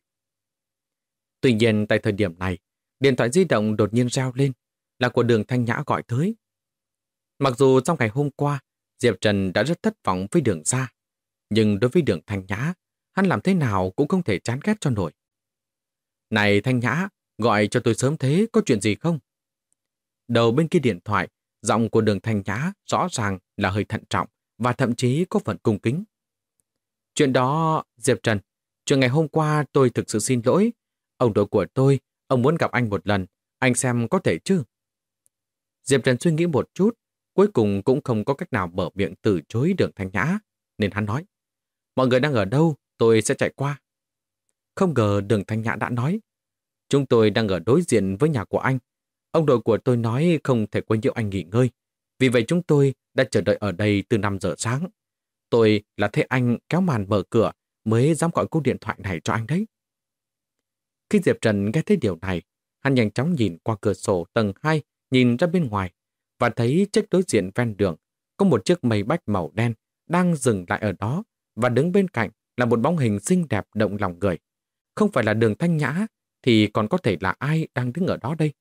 Tuy nhiên tại thời điểm này, điện thoại di động đột nhiên reo lên, là của Đường Thanh Nhã gọi tới. Mặc dù trong ngày hôm qua, Diệp Trần đã rất thất vọng với Đường gia, nhưng đối với Đường Thanh Nhã, hắn làm thế nào cũng không thể chán ghét cho nổi. Này Thanh Nhã, gọi cho tôi sớm thế, có chuyện gì không? Đầu bên kia điện thoại, giọng của Đường Thanh Nhã rõ ràng là hơi thận trọng và thậm chí có phần cung kính. Chuyện đó, Diệp Trần, chuyện ngày hôm qua tôi thực sự xin lỗi. Ông nội của tôi, ông muốn gặp anh một lần, anh xem có thể chứ? Diệp Trần suy nghĩ một chút, cuối cùng cũng không có cách nào mở miệng từ chối Đường Thanh Nhã, nên hắn nói, mọi người đang ở đâu, tôi sẽ chạy qua. Không ngờ Đường Thanh Nhã đã nói, Chúng tôi đang ở đối diện với nhà của anh. Ông đội của tôi nói không thể quấy nhiễu anh nghỉ ngơi. Vì vậy chúng tôi đã chờ đợi ở đây từ 5 giờ sáng. Tôi là thấy anh kéo màn mở cửa mới dám gọi cú điện thoại này cho anh đấy. Khi Diệp Trần nghe thấy điều này, hắn nhanh chóng nhìn qua cửa sổ tầng 2, nhìn ra bên ngoài, và thấy trước đối diện ven đường có một chiếc mây bách màu đen đang dừng lại ở đó, và đứng bên cạnh là một bóng hình xinh đẹp động lòng người. Không phải là Đường Thanh Nhã, thì còn có thể là ai đang đứng ở đó đây?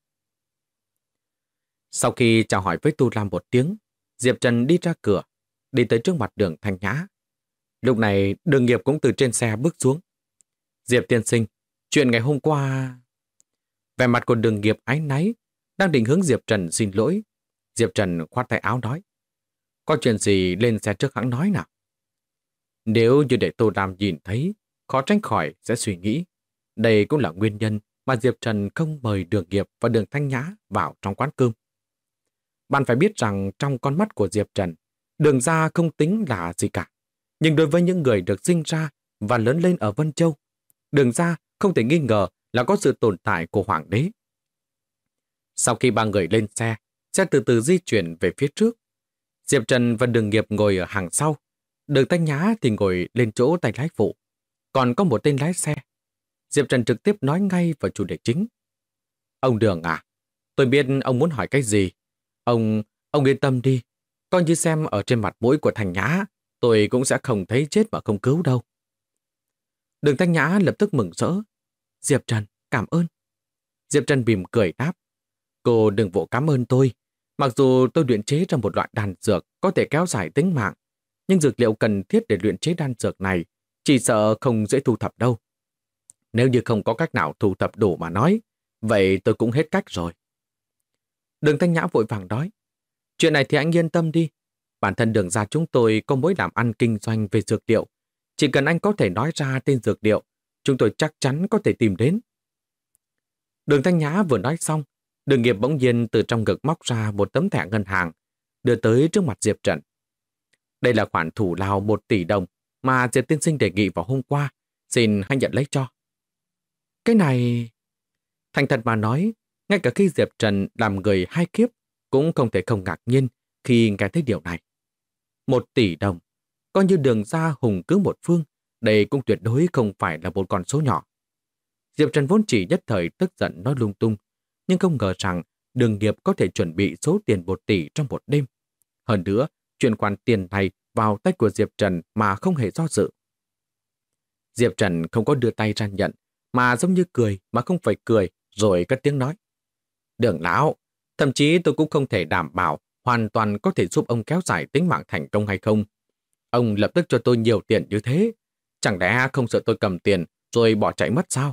Sau khi chào hỏi với Tu Lam một tiếng, Diệp Trần đi ra cửa, đi tới trước mặt Đường Thanh Nhã. Lúc này Đường Nghiệp cũng từ trên xe bước xuống. Diệp tiên sinh, chuyện ngày hôm qua... Vẻ mặt của Đường Nghiệp áy náy, đang định hướng Diệp Trần xin lỗi. Diệp Trần khoát tay áo nói, có chuyện gì lên xe trước hãng nói nào. Nếu như để Tô Lam nhìn thấy, khó tránh khỏi sẽ suy nghĩ. Đây cũng là nguyên nhân mà Diệp Trần không mời Đường Nghiệp và Đường Thanh Nhã vào trong quán cơm. Bạn phải biết rằng trong con mắt của Diệp Trần, Đường gia không tính là gì cả. Nhưng đối với những người được sinh ra và lớn lên ở Vân Châu, Đường gia không thể nghi ngờ là có sự tồn tại của Hoàng đế. Sau khi ba người lên xe, xe từ từ di chuyển về phía trước. Diệp Trần và Đường Nghiệp ngồi ở hàng sau. Đường Thanh Nhã thì ngồi lên chỗ tay lái phụ. Còn có một tên lái xe. Diệp Trần trực tiếp nói ngay vào chủ đề chính. Ông Đường à, tôi biết ông muốn hỏi cái gì. Ông yên tâm đi. Coi như xem ở trên mặt mũi của Thanh Nhã, tôi cũng sẽ không thấy chết mà không cứu đâu. Đường Thanh Nhã lập tức mừng rỡ. Diệp Trần, cảm ơn. Diệp Trần mỉm cười đáp. Cô đừng vội cảm ơn tôi. Mặc dù tôi luyện chế ra một loại đan dược có thể kéo dài tính mạng, nhưng dược liệu cần thiết để luyện chế đan dược này chỉ sợ không dễ thu thập đâu. Nếu như không có cách nào thu thập đủ mà nói, vậy tôi cũng hết cách rồi. Đường Thanh Nhã vội vàng nói. Chuyện này thì anh yên tâm đi. Bản thân Đường gia chúng tôi có mối làm ăn kinh doanh về dược liệu. Chỉ cần anh có thể nói ra tên dược liệu, chúng tôi chắc chắn có thể tìm đến. Đường Thanh Nhã vừa nói xong, Đường Nghiệp bỗng nhiên từ trong ngực móc ra một tấm thẻ ngân hàng, đưa tới trước mặt Diệp Trần. Đây là khoản thủ lao 1 tỷ đồng mà Diệp tiên sinh đề nghị vào hôm qua, xin hãy nhận lấy cho. Cái này... Thành thật mà nói, ngay cả khi Diệp Trần làm người 2 kiếp, cũng không thể không ngạc nhiên khi nghe thấy điều này. 1 tỷ đồng, coi như Đường gia hùng cứ một phương, đây cũng tuyệt đối không phải là một con số nhỏ. Diệp Trần vốn chỉ nhất thời tức giận nói lung tung, nhưng không ngờ rằng Đường Nghiệp có thể chuẩn bị số tiền 1 tỷ trong một đêm. Hơn nữa, chuyển khoản tiền này vào tay của Diệp Trần mà không hề do dự. Diệp Trần không có đưa tay ra nhận, mà giống như cười mà không phải cười, rồi cất tiếng nói. Đường lão, thậm chí tôi cũng không thể đảm bảo hoàn toàn có thể giúp ông kéo dài tính mạng thành công hay không. Ông lập tức cho tôi nhiều tiền như thế, chẳng lẽ không sợ tôi cầm tiền rồi bỏ chạy mất sao?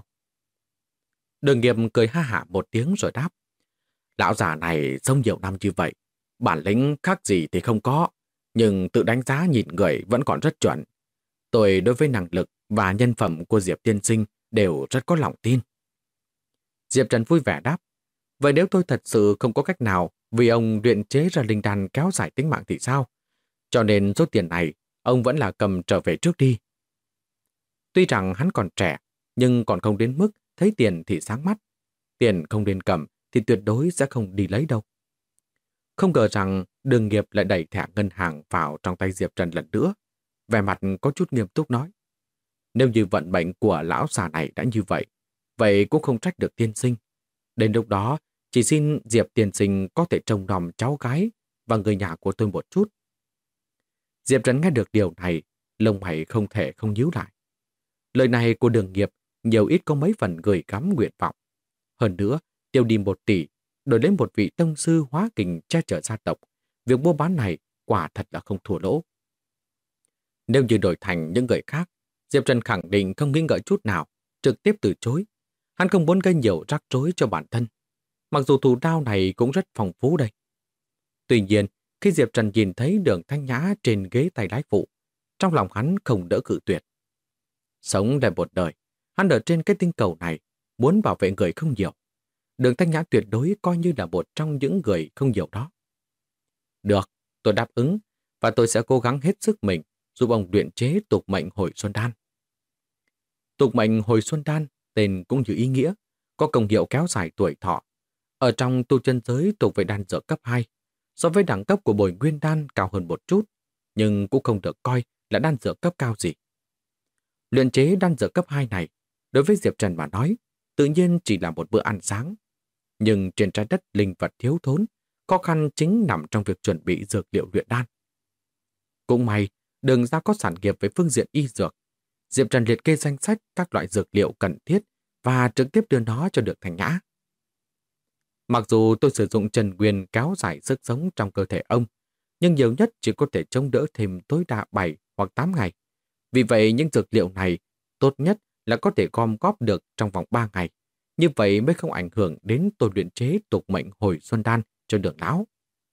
Đường Nghiệp cười ha hả một tiếng rồi đáp. Lão già này sống nhiều năm như vậy, bản lĩnh khác gì thì không có, nhưng tự đánh giá nhìn người vẫn còn rất chuẩn. Tôi đối với năng lực và nhân phẩm của Diệp tiên sinh đều rất có lòng tin. Diệp Trần vui vẻ đáp. Vậy nếu tôi thật sự không có cách nào vì ông luyện chế ra linh đan kéo dài tính mạng thì sao? Cho nên số tiền này ông vẫn là cầm trở về trước đi. Tuy rằng hắn còn trẻ, nhưng còn không đến mức thấy tiền thì sáng mắt. Tiền không nên cầm thì tuyệt đối sẽ không đi lấy đâu. Không ngờ rằng Đường Nghiệp lại đẩy thẻ ngân hàng vào trong tay Diệp Trần lần nữa. Vẻ mặt có chút nghiêm túc nói. Nếu như vận mệnh của lão già này đã như vậy, vậy cũng không trách được tiên sinh. Đến lúc đó, chỉ xin Diệp tiên sinh có thể trông nom cháu gái và người nhà của tôi một chút. Diệp Trần nghe được điều này, lông mày không thể không nhíu lại. Lời này của Đường Nghiệp nhiều ít có mấy phần gửi gắm nguyện vọng. Hơn nữa, tiêu đi 1 tỷ, đổi lấy một vị tông sư hóa kình che chở gia tộc. Việc mua bán này quả thật là không thua lỗ. Nếu như đổi thành những người khác, Diệp Trần khẳng định không nghi ngờ chút nào, trực tiếp từ chối. Hắn không muốn gây nhiều rắc rối cho bản thân. Mặc dù thủ đao này cũng rất phong phú đây. Tuy nhiên, khi Diệp Trần nhìn thấy Đường Thanh Nhã trên ghế tay lái phụ, trong lòng hắn không đỡ cự tuyệt. Sống lại một đời, hắn ở trên cái tinh cầu này, muốn bảo vệ người không nhiều. Đường Thanh Nhã tuyệt đối coi như là một trong những người không nhiều đó. Được, tôi đáp ứng, và tôi sẽ cố gắng hết sức mình giúp ông luyện chế tục mệnh hồi xuân đan. Tục mệnh hồi xuân đan, tên cũng như ý nghĩa, có công hiệu kéo dài tuổi thọ. Ở trong tu chân giới thuộc về đan dược cấp 2, so với đẳng cấp của bồi nguyên đan cao hơn một chút, nhưng cũng không được coi là đan dược cấp cao gì. Luyện chế đan dược cấp 2 này, đối với Diệp Trần mà nói, tự nhiên chỉ là một bữa ăn sáng. Nhưng trên trái đất linh vật thiếu thốn, khó khăn chính nằm trong việc chuẩn bị dược liệu luyện đan. Cũng may, Đường ra có sản nghiệp về phương diện y dược. Diệp Trần liệt kê danh sách các loại dược liệu cần thiết và trực tiếp đưa nó cho Đường Thanh Nhã. Mặc dù tôi sử dụng Trần Nguyên kéo dài sức sống trong cơ thể ông, nhưng nhiều nhất chỉ có thể chống đỡ thêm tối đa 7 hoặc 8 ngày. Vì vậy những dược liệu này tốt nhất là có thể gom góp được trong vòng 3 ngày. Như vậy mới không ảnh hưởng đến tôi luyện chế tục mệnh hồi xuân đan cho Đường lão.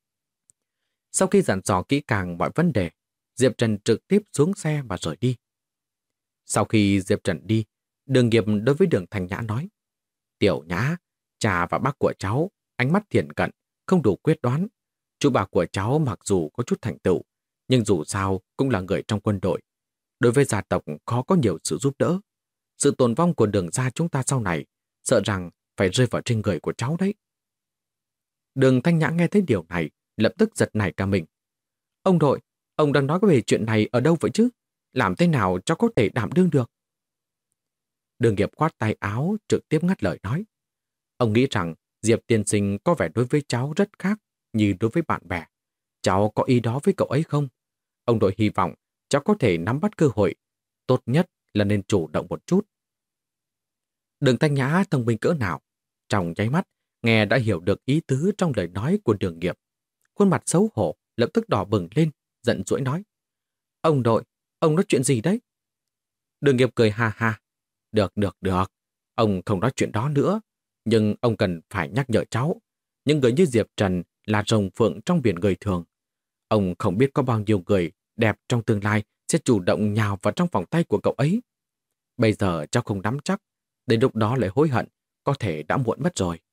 Sau khi dặn dò kỹ càng mọi vấn đề, Diệp Trần trực tiếp xuống xe và rời đi. Sau khi Diệp Trần đi, Đường Nghiệp đối với Đường Thanh Nhã nói: Tiểu Nhã, cha và bác của cháu, ánh mắt thiện cận, không đủ quyết đoán. Chú bà của cháu mặc dù có chút thành tựu, nhưng dù sao cũng là người trong quân đội. Đối với gia tộc khó có nhiều sự giúp đỡ. Sự tồn vong của Đường gia chúng ta sau này, sợ rằng phải rơi vào trên người của cháu đấy. Đường Thanh Nhã nghe thấy điều này, lập tức giật nảy cả mình. Ông nội, ông đang nói về chuyện này ở đâu vậy chứ? Làm thế nào cháu có thể đảm đương được? Đường Nghiệp khoát tay áo, trực tiếp ngắt lời nói. Ông nghĩ rằng Diệp tiên sinh có vẻ đối với cháu rất khác như đối với bạn bè. Cháu có ý đó với cậu ấy không? Ông nội hy vọng cháu có thể nắm bắt cơ hội. Tốt nhất là nên chủ động một chút. Đường Thanh Nhã thông minh cỡ nào? Trong nháy mắt, nghe đã hiểu được ý tứ trong lời nói của Đường Nghiệp. Khuôn mặt xấu hổ lập tức đỏ bừng lên, giận dỗi nói. Ông nội, ông nói chuyện gì đấy? Đường Nghiệp cười ha ha. Được. Ông không nói chuyện đó nữa. Nhưng ông cần phải nhắc nhở cháu. Những người như Diệp Trần là rồng phượng trong biển người thường. Ông không biết có bao nhiêu người đẹp trong tương lai sẽ chủ động nhào vào trong vòng tay của cậu ấy. Bây giờ cháu không nắm chắc. Đến lúc đó lại hối hận, có thể đã muộn mất rồi.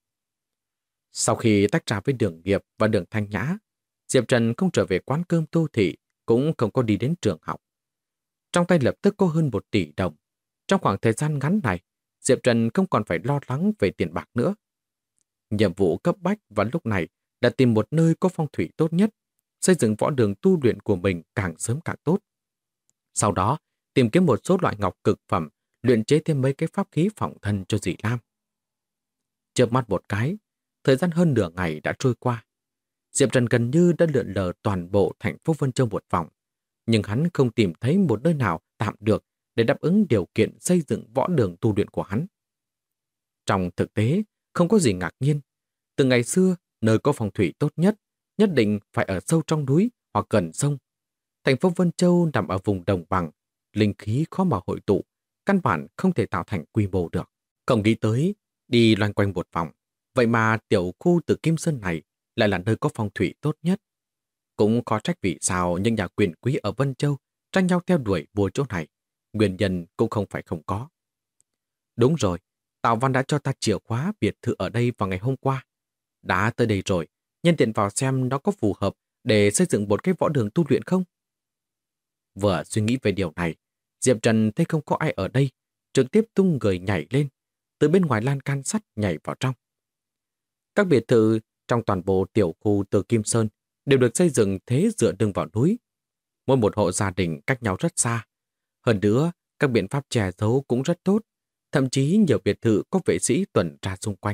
Sau khi tách ra với Đường Nghiệp và Đường Thanh Nhã, Diệp Trần không trở về quán cơm Tô Thị, cũng không có đi đến trường học. Trong tay lập tức có hơn 1 tỷ đồng. Trong khoảng thời gian ngắn này, Diệp Trần không còn phải lo lắng về tiền bạc nữa. Nhiệm vụ cấp bách vào lúc này là tìm một nơi có phong thủy tốt nhất, xây dựng võ đường tu luyện của mình càng sớm càng tốt. Sau đó, tìm kiếm một số loại ngọc cực phẩm, luyện chế thêm mấy cái pháp khí phòng thân cho dì Lam. Chớp mắt một cái, thời gian hơn nửa ngày đã trôi qua. Diệp Trần gần như đã lượn lờ toàn bộ thành phố Vân Châu một vòng, nhưng hắn không tìm thấy một nơi nào tạm được để đáp ứng điều kiện xây dựng võ đường tu luyện của hắn. Trong thực tế, không có gì ngạc nhiên. Từ ngày xưa, nơi có phong thủy tốt nhất định phải ở sâu trong núi hoặc gần sông. Thành phố Vân Châu nằm ở vùng đồng bằng, linh khí khó mà hội tụ, căn bản không thể tạo thành quy mô được. Không nghĩ tới, đi loanh quanh một vòng, vậy mà tiểu khu từ Kim Sơn này lại là nơi có phong thủy tốt nhất. Cũng có trách vì sao những nhà quyền quý ở Vân Châu tranh nhau theo đuổi mua chỗ này. Nguyên nhân cũng không phải không có. Đúng rồi, Tào Văn đã cho ta chìa khóa biệt thự ở đây vào ngày hôm qua. Đã tới đây rồi, nhân tiện vào xem nó có phù hợp để xây dựng một cái võ đường tu luyện không? Vừa suy nghĩ về điều này, Diệp Trần thấy không có ai ở đây, trực tiếp tung người nhảy lên, từ bên ngoài lan can sắt nhảy vào trong. Các biệt thự trong toàn bộ tiểu khu từ Kim Sơn đều được xây dựng thế dựa lưng vào núi. Mỗi một hộ gia đình cách nhau rất xa. Hơn nữa, các biện pháp che giấu cũng rất tốt, thậm chí nhiều biệt thự có vệ sĩ tuần tra xung quanh.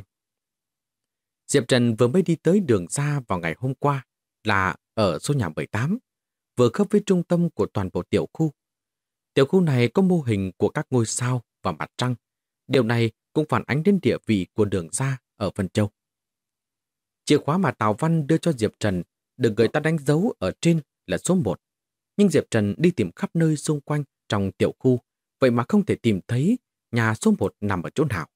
Diệp Trần vừa mới đi tới đường ra vào ngày hôm qua là ở số nhà 18, vừa khớp với trung tâm của toàn bộ tiểu khu. Tiểu khu này có mô hình của các ngôi sao và mặt trăng. Điều này cũng phản ánh đến địa vị của đường ra ở Vân Châu. Chìa khóa mà Tào Văn đưa cho Diệp Trần được người ta đánh dấu ở trên là số 1. Nhưng Diệp Trần đi tìm khắp nơi xung quanh trong tiểu khu, vậy mà không thể tìm thấy nhà số 1 nằm ở chỗ nào.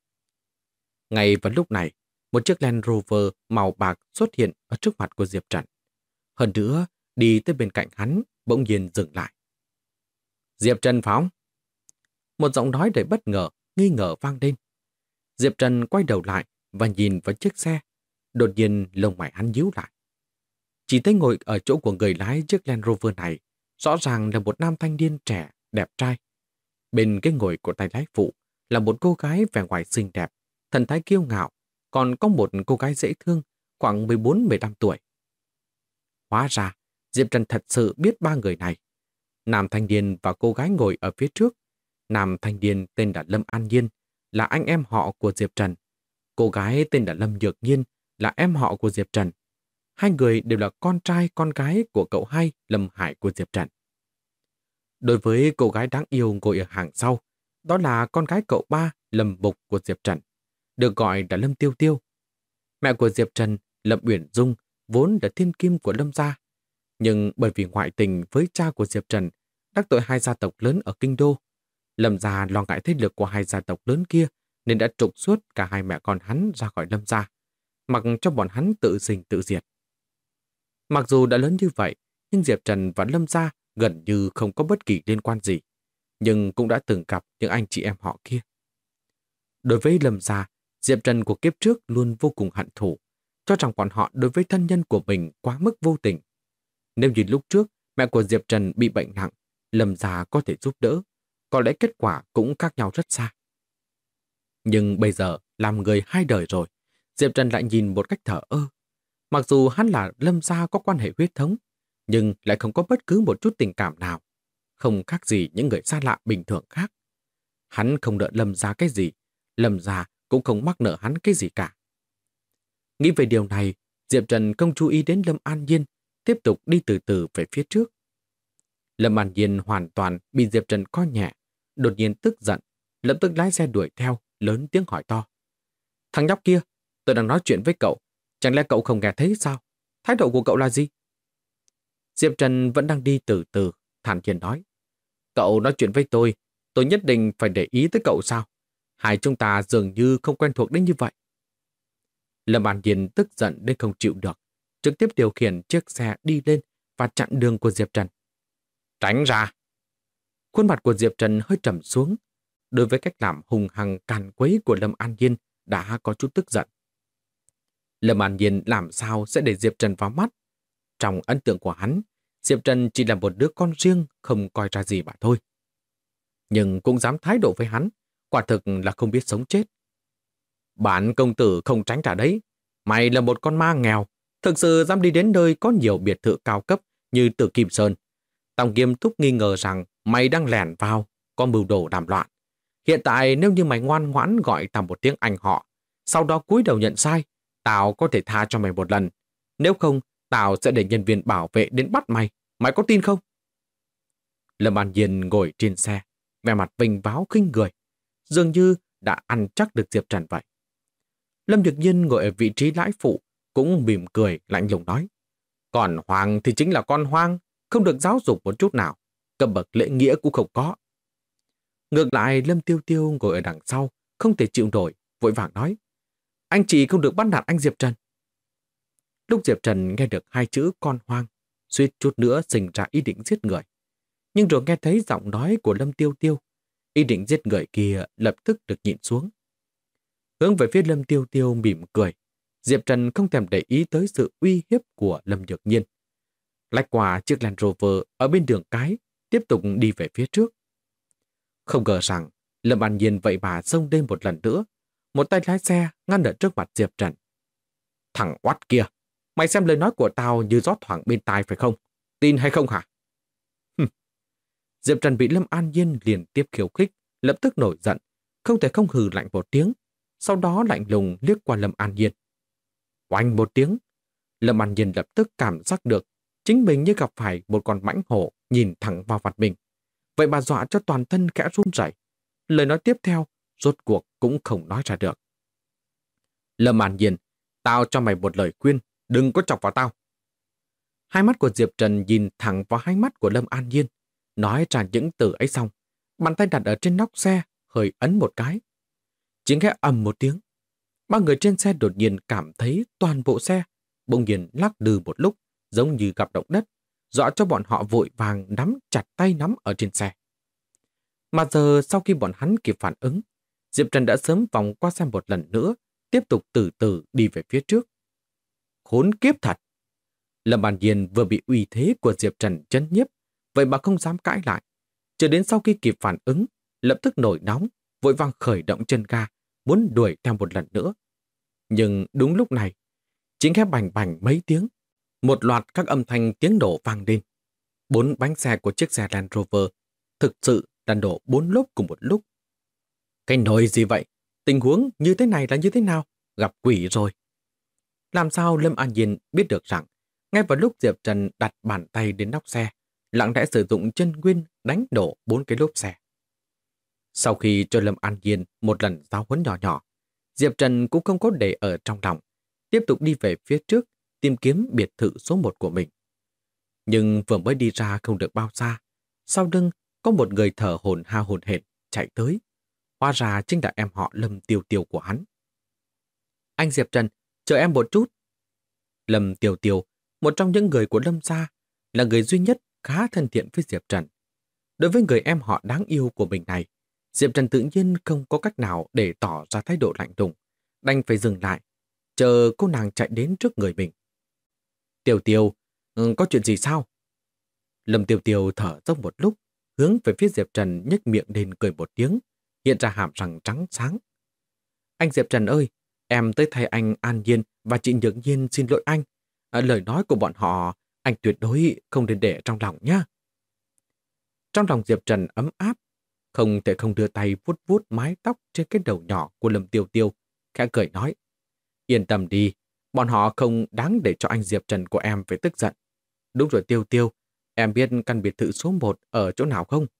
Ngay vào lúc này, một chiếc Land Rover màu bạc xuất hiện ở trước mặt của Diệp Trần. Hơn nữa, đi tới bên cạnh hắn, bỗng nhiên dừng lại. Diệp Trần phóng. Một giọng nói đầy bất ngờ, nghi ngờ vang lên. Diệp Trần quay đầu lại và nhìn vào chiếc xe. Đột nhiên lông mày hắn nhíu lại. Chỉ thấy ngồi ở chỗ của người lái chiếc Land Rover này, rõ ràng là một nam thanh niên trẻ, đẹp trai. Bên cái ngồi của tay lái phụ là một cô gái vẻ ngoài xinh đẹp, thần thái kiêu ngạo, còn có một cô gái dễ thương, khoảng 14-15 tuổi. Hóa ra, Diệp Trần thật sự biết ba người này. Nam thanh niên và cô gái ngồi ở phía trước. Nam thanh niên tên là Lâm An Nhiên, là anh em họ của Diệp Trần. Cô gái tên là Lâm Nhược Nhiên, là em họ của Diệp Trần. Hai người đều là con trai con gái của cậu hai Lâm Hải của Diệp Trần. Đối với cô gái đáng yêu ngồi ở hàng sau, đó là con gái cậu ba Lâm Mục của Diệp Trần, được gọi là Lâm Tiêu Tiêu. Mẹ của Diệp Trần, Lâm Uyển Dung, vốn là thiên kim của Lâm gia. Nhưng bởi vì ngoại tình với cha của Diệp Trần, đắc tội hai gia tộc lớn ở Kinh Đô, Lâm gia lo ngại thế lực của hai gia tộc lớn kia nên đã trục xuất cả hai mẹ con hắn ra khỏi Lâm gia, mặc cho bọn hắn tự sinh tự diệt. Mặc dù đã lớn như vậy, nhưng Diệp Trần và Lâm gia gần như không có bất kỳ liên quan gì, nhưng cũng đã từng gặp những anh chị em họ kia. Đối với Lâm gia, Diệp Trần của kiếp trước luôn vô cùng hận thù, cho rằng bọn họ đối với thân nhân của mình quá mức vô tình. Nếu như lúc trước mẹ của Diệp Trần bị bệnh nặng, Lâm gia có thể giúp đỡ, có lẽ kết quả cũng khác nhau rất xa. Nhưng bây giờ làm người hai đời rồi, Diệp Trần lại nhìn một cách thờ ơ. Mặc dù hắn là Lâm gia có quan hệ huyết thống, nhưng lại không có bất cứ một chút tình cảm nào, không khác gì những người xa lạ bình thường khác. Hắn không nợ Lâm gia cái gì, Lâm gia cũng không mắc nợ hắn cái gì cả. Nghĩ về điều này, Diệp Trần không chú ý đến Lâm An Nhiên, tiếp tục đi từ từ về phía trước. Lâm An Nhiên hoàn toàn bị Diệp Trần coi nhẹ, đột nhiên tức giận, lập tức lái xe đuổi theo, lớn tiếng hỏi to. Thằng nhóc kia, tôi đang nói chuyện với cậu, chẳng lẽ cậu không nghe thấy sao? Thái độ của cậu là gì? Diệp Trần vẫn đang đi từ từ, thản nhiên nói. Cậu nói chuyện với tôi nhất định phải để ý tới cậu sao? Hai chúng ta dường như không quen thuộc đến như vậy. Lâm An Nhiên tức giận đến không chịu được, trực tiếp điều khiển chiếc xe đi lên và chặn đường của Diệp Trần. Tránh ra! Khuôn mặt của Diệp Trần hơi trầm xuống. Đối với cách làm hùng hăng càn quấy của Lâm An Nhiên đã có chút tức giận. Lâm An Nhiên làm sao sẽ để Diệp Trần vào mắt? Trong ấn tượng của hắn, Diệp Trần chỉ là một đứa con riêng không coi ra gì mà thôi. Nhưng cũng dám thái độ với hắn, quả thực là không biết sống chết. Bản công tử không tránh ra đấy. Mày là một con ma nghèo, thực sự dám đi đến nơi có nhiều biệt thự cao cấp như Tử Kim Sơn. Tao nghiêm túc nghi ngờ rằng mày đang lẻn vào, có mưu đồ làm loạn. Hiện tại nếu như mày ngoan ngoãn gọi tao một tiếng anh họ, sau đó cúi đầu nhận sai, tao có thể tha cho mày một lần. Nếu không, tao sẽ để nhân viên bảo vệ đến bắt mày. Mày có tin không? Lâm An Nhiên ngồi trên xe, vẻ mặt vinh váo khinh người, dường như đã ăn chắc được Diệp Trần vậy. Lâm Nhược Nhiên ngồi ở vị trí lái phụ, cũng mỉm cười lạnh lùng nói. Còn Hoàng thì chính là con hoang, không được giáo dục một chút nào, cấp bậc lễ nghĩa cũng không có. Ngược lại, Lâm Tiêu Tiêu ngồi ở đằng sau, không thể chịu nổi, vội vàng nói. Anh chị không được bắt nạt anh Diệp Trần. Lúc Diệp Trần nghe được hai chữ con hoang, suýt chút nữa sinh ra ý định giết người. Nhưng rồi nghe thấy giọng nói của Lâm Tiêu Tiêu, ý định giết người kia lập tức được nhịn xuống. Hướng về phía Lâm Tiêu Tiêu mỉm cười, Diệp Trần không thèm để ý tới sự uy hiếp của Lâm Nhược Nhiên. Lách qua chiếc Land Rover ở bên đường cái, tiếp tục đi về phía trước. Không ngờ rằng Lâm An Nhiên vậy mà xông lên một lần nữa, một tay lái xe ngăn ở trước mặt Diệp Trần. Thằng oát kia, mày xem lời nói của tao như gió thoảng bên tai phải không? Tin hay không hả? Diệp Trần bị Lâm An Nhiên liền tiếp khiêu khích, lập tức nổi giận, không thể không hừ lạnh một tiếng, sau đó lạnh lùng liếc qua Lâm An Nhiên. Oanh một tiếng, Lâm An Nhiên lập tức cảm giác được chính mình như gặp phải một con mãnh hổ nhìn thẳng vào mặt mình. Vậy mà dọa cho toàn thân khẽ run rẩy. Lời nói tiếp theo, rốt cuộc cũng không nói ra được. Lâm An Nhiên, tao cho mày một lời khuyên, đừng có chọc vào tao. Hai mắt của Diệp Trần nhìn thẳng vào hai mắt của Lâm An Nhiên, nói ra những từ ấy xong, bàn tay đặt ở trên nóc xe, hơi ấn một cái. Chỉ nghe ầm một tiếng, ba người trên xe đột nhiên cảm thấy toàn bộ xe bỗng nhiên lắc lư một lúc, giống như gặp động đất, dọa cho bọn họ vội vàng nắm chặt tay nắm ở trên xe. Mà giờ sau khi bọn hắn kịp phản ứng, Diệp Trần đã sớm vòng qua xe một lần nữa, tiếp tục từ từ đi về phía trước. Khốn kiếp thật! Lâm An Nhiên vừa bị uy thế của Diệp Trần chấn nhiếp, vậy mà không dám cãi lại. Chờ đến sau khi kịp phản ứng, lập tức nổi nóng, vội vàng khởi động chân ga, muốn đuổi theo một lần nữa. Nhưng đúng lúc này, chỉ nghe bành bành mấy tiếng, một loạt các âm thanh tiếng nổ vang lên. 4 bánh xe của chiếc xe Land Rover thực sự là nổ 4 lốp cùng một lúc. Cái nồi gì vậy? Tình huống như thế này là như thế nào? Gặp quỷ rồi. Làm sao Lâm An Nhiên biết được rằng, ngay vào lúc Diệp Trần đặt bàn tay đến nóc xe, lặng lẽ sử dụng chân nguyên đánh đổ 4 cái lốp xe. Sau khi cho Lâm An Nhiên một lần giáo huấn nhỏ nhỏ, Diệp Trần cũng không có để ở trong lòng, tiếp tục đi về phía trước, tìm kiếm biệt thự số 1 của mình. Nhưng vừa mới đi ra không được bao xa, sau lưng có một người thở hổn hển chạy tới. Hóa ra chính là em họ Lâm Tiêu Tiêu của hắn. Anh Diệp Trần, chờ em một chút. Lâm Tiêu Tiêu, một trong những người của Lâm gia, là người duy nhất khá thân thiện với Diệp Trần. Đối với người em họ đáng yêu của mình này, Diệp Trần tự nhiên không có cách nào để tỏ ra thái độ lạnh lùng, đành phải dừng lại, chờ cô nàng chạy đến trước người mình. Tiêu Tiêu, có chuyện gì sao? Lâm Tiêu Tiêu thở dốc một lúc, hướng về phía Diệp Trần nhếch miệng lên cười một tiếng, hiện ra hàm răng trắng sáng. Anh Diệp Trần ơi, em tới thay anh An Nhiên và chị Nhược Nhiên xin lỗi anh. Lời nói của bọn họ, anh tuyệt đối không nên để trong lòng nhé. Trong lòng Diệp Trần ấm áp, không thể không đưa tay vuốt vuốt mái tóc trên cái đầu nhỏ của Lâm Tiêu Tiêu, khẽ cười nói. Yên tâm đi, bọn họ không đáng để cho anh Diệp Trần của em phải tức giận. Đúng rồi Tiêu Tiêu, em biết căn biệt thự số 1 ở chỗ nào không?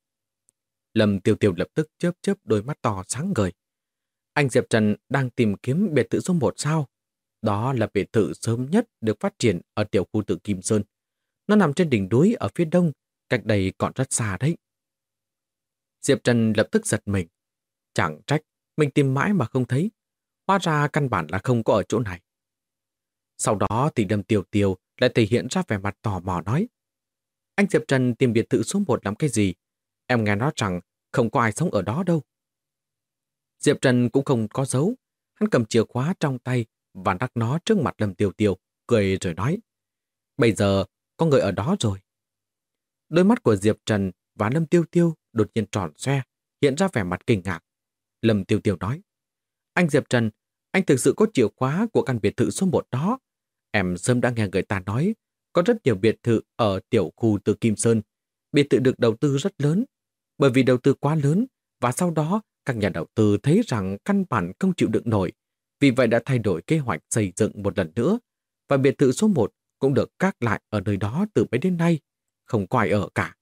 Lâm Tiêu Tiêu lập tức chớp chớp đôi mắt to sáng ngời. Anh Diệp Trần đang tìm kiếm biệt thự số 1 sao? Đó là biệt thự sớm nhất được phát triển ở tiểu khu tự Kim Sơn. Nó nằm trên đỉnh núi ở phía đông, cách đây còn rất xa đấy. Diệp Trần lập tức giật mình. Chẳng trách, mình tìm mãi mà không thấy. Hóa ra căn bản là không có ở chỗ này. Sau đó thì Lâm Tiêu Tiêu lại thể hiện ra vẻ mặt tò mò nói. Anh Diệp Trần tìm biệt thự số 1 làm cái gì? Em nghe nói rằng không có ai sống ở đó đâu. Diệp Trần cũng không có giấu. Hắn cầm chìa khóa trong tay và đắc nó trước mặt Lâm Tiêu Tiêu, cười rồi nói. Bây giờ có người ở đó rồi. Đôi mắt của Diệp Trần và Lâm Tiêu Tiêu đột nhiên tròn xoe, hiện ra vẻ mặt kinh ngạc. Lâm Tiêu Tiêu nói. Anh Diệp Trần, anh thực sự có chìa khóa của căn biệt thự số 1 đó. Em sớm đã nghe người ta nói có rất nhiều biệt thự ở tiểu khu Từ Kim Sơn. Biệt thự được đầu tư rất lớn. Bởi vì đầu tư quá lớn và sau đó các nhà đầu tư thấy rằng căn bản không chịu đựng nổi. Vì vậy đã thay đổi kế hoạch xây dựng một lần nữa. Và biệt thự số 1 cũng được gác lại ở nơi đó từ bấy đến nay. Không có ai ở cả.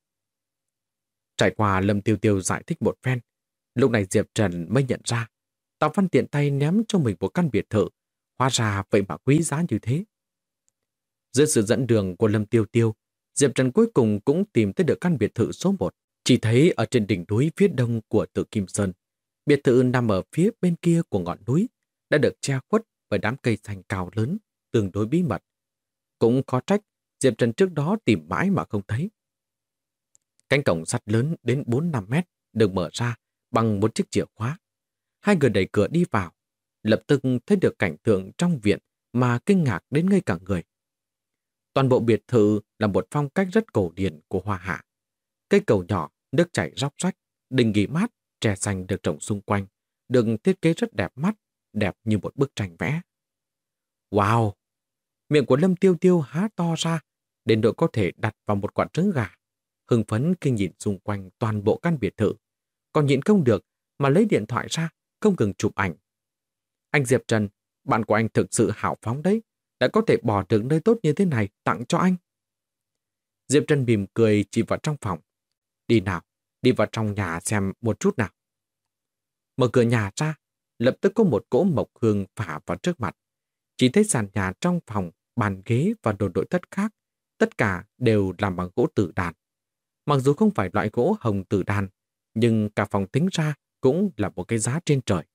Trải qua Lâm Tiêu Tiêu giải thích một phen. Lúc này Diệp Trần mới nhận ra Tào Văn tiện tay ném cho mình một căn biệt thự. Hóa ra vậy mà quý giá như thế. Dưới sự dẫn đường của Lâm Tiêu Tiêu, Diệp Trần cuối cùng cũng tìm tới được căn biệt thự số 1. Chỉ thấy ở trên đỉnh núi phía đông của Tự Kim Sơn, biệt thự nằm ở phía bên kia của ngọn núi, đã được che khuất bởi đám cây xanh cao lớn, tương đối bí mật. Cũng có trách, Diệp Trần trước đó tìm mãi mà không thấy. Cánh cổng sắt lớn đến 4-5 mét được mở ra bằng một chiếc chìa khóa. Hai người đẩy cửa đi vào, lập tức thấy được cảnh tượng trong viện mà kinh ngạc đến ngây cả người. Toàn bộ biệt thự là một phong cách rất cổ điển của Hoa Hạ. Cây cầu nhỏ, nước chảy róc rách, đình nghỉ mát, tre xanh được trồng xung quanh, được thiết kế rất đẹp mắt, đẹp như một bức tranh vẽ. Wow! Miệng của Lâm Tiêu Tiêu há to ra, đến độ có thể đặt vào một quả trứng gà. Hưng phấn khi nhìn xung quanh toàn bộ căn biệt thự, còn nhịn không được mà lấy điện thoại ra, không ngừng chụp ảnh. Anh Diệp Trần, bạn của anh thực sự hào phóng đấy, đã có thể bỏ được nơi tốt như thế này tặng cho anh. Diệp Trần mỉm cười chỉ vào trong phòng. Đi nào, đi vào trong nhà xem một chút nào. Mở cửa nhà ra, lập tức có một cỗ mộc hương phả vào trước mặt. Chỉ thấy sàn nhà trong phòng, bàn ghế và đồ nội thất khác, tất cả đều làm bằng gỗ tử đàn. Mặc dù không phải loại gỗ hồng tử đàn, nhưng cả phòng tính ra cũng là một cái giá trên trời.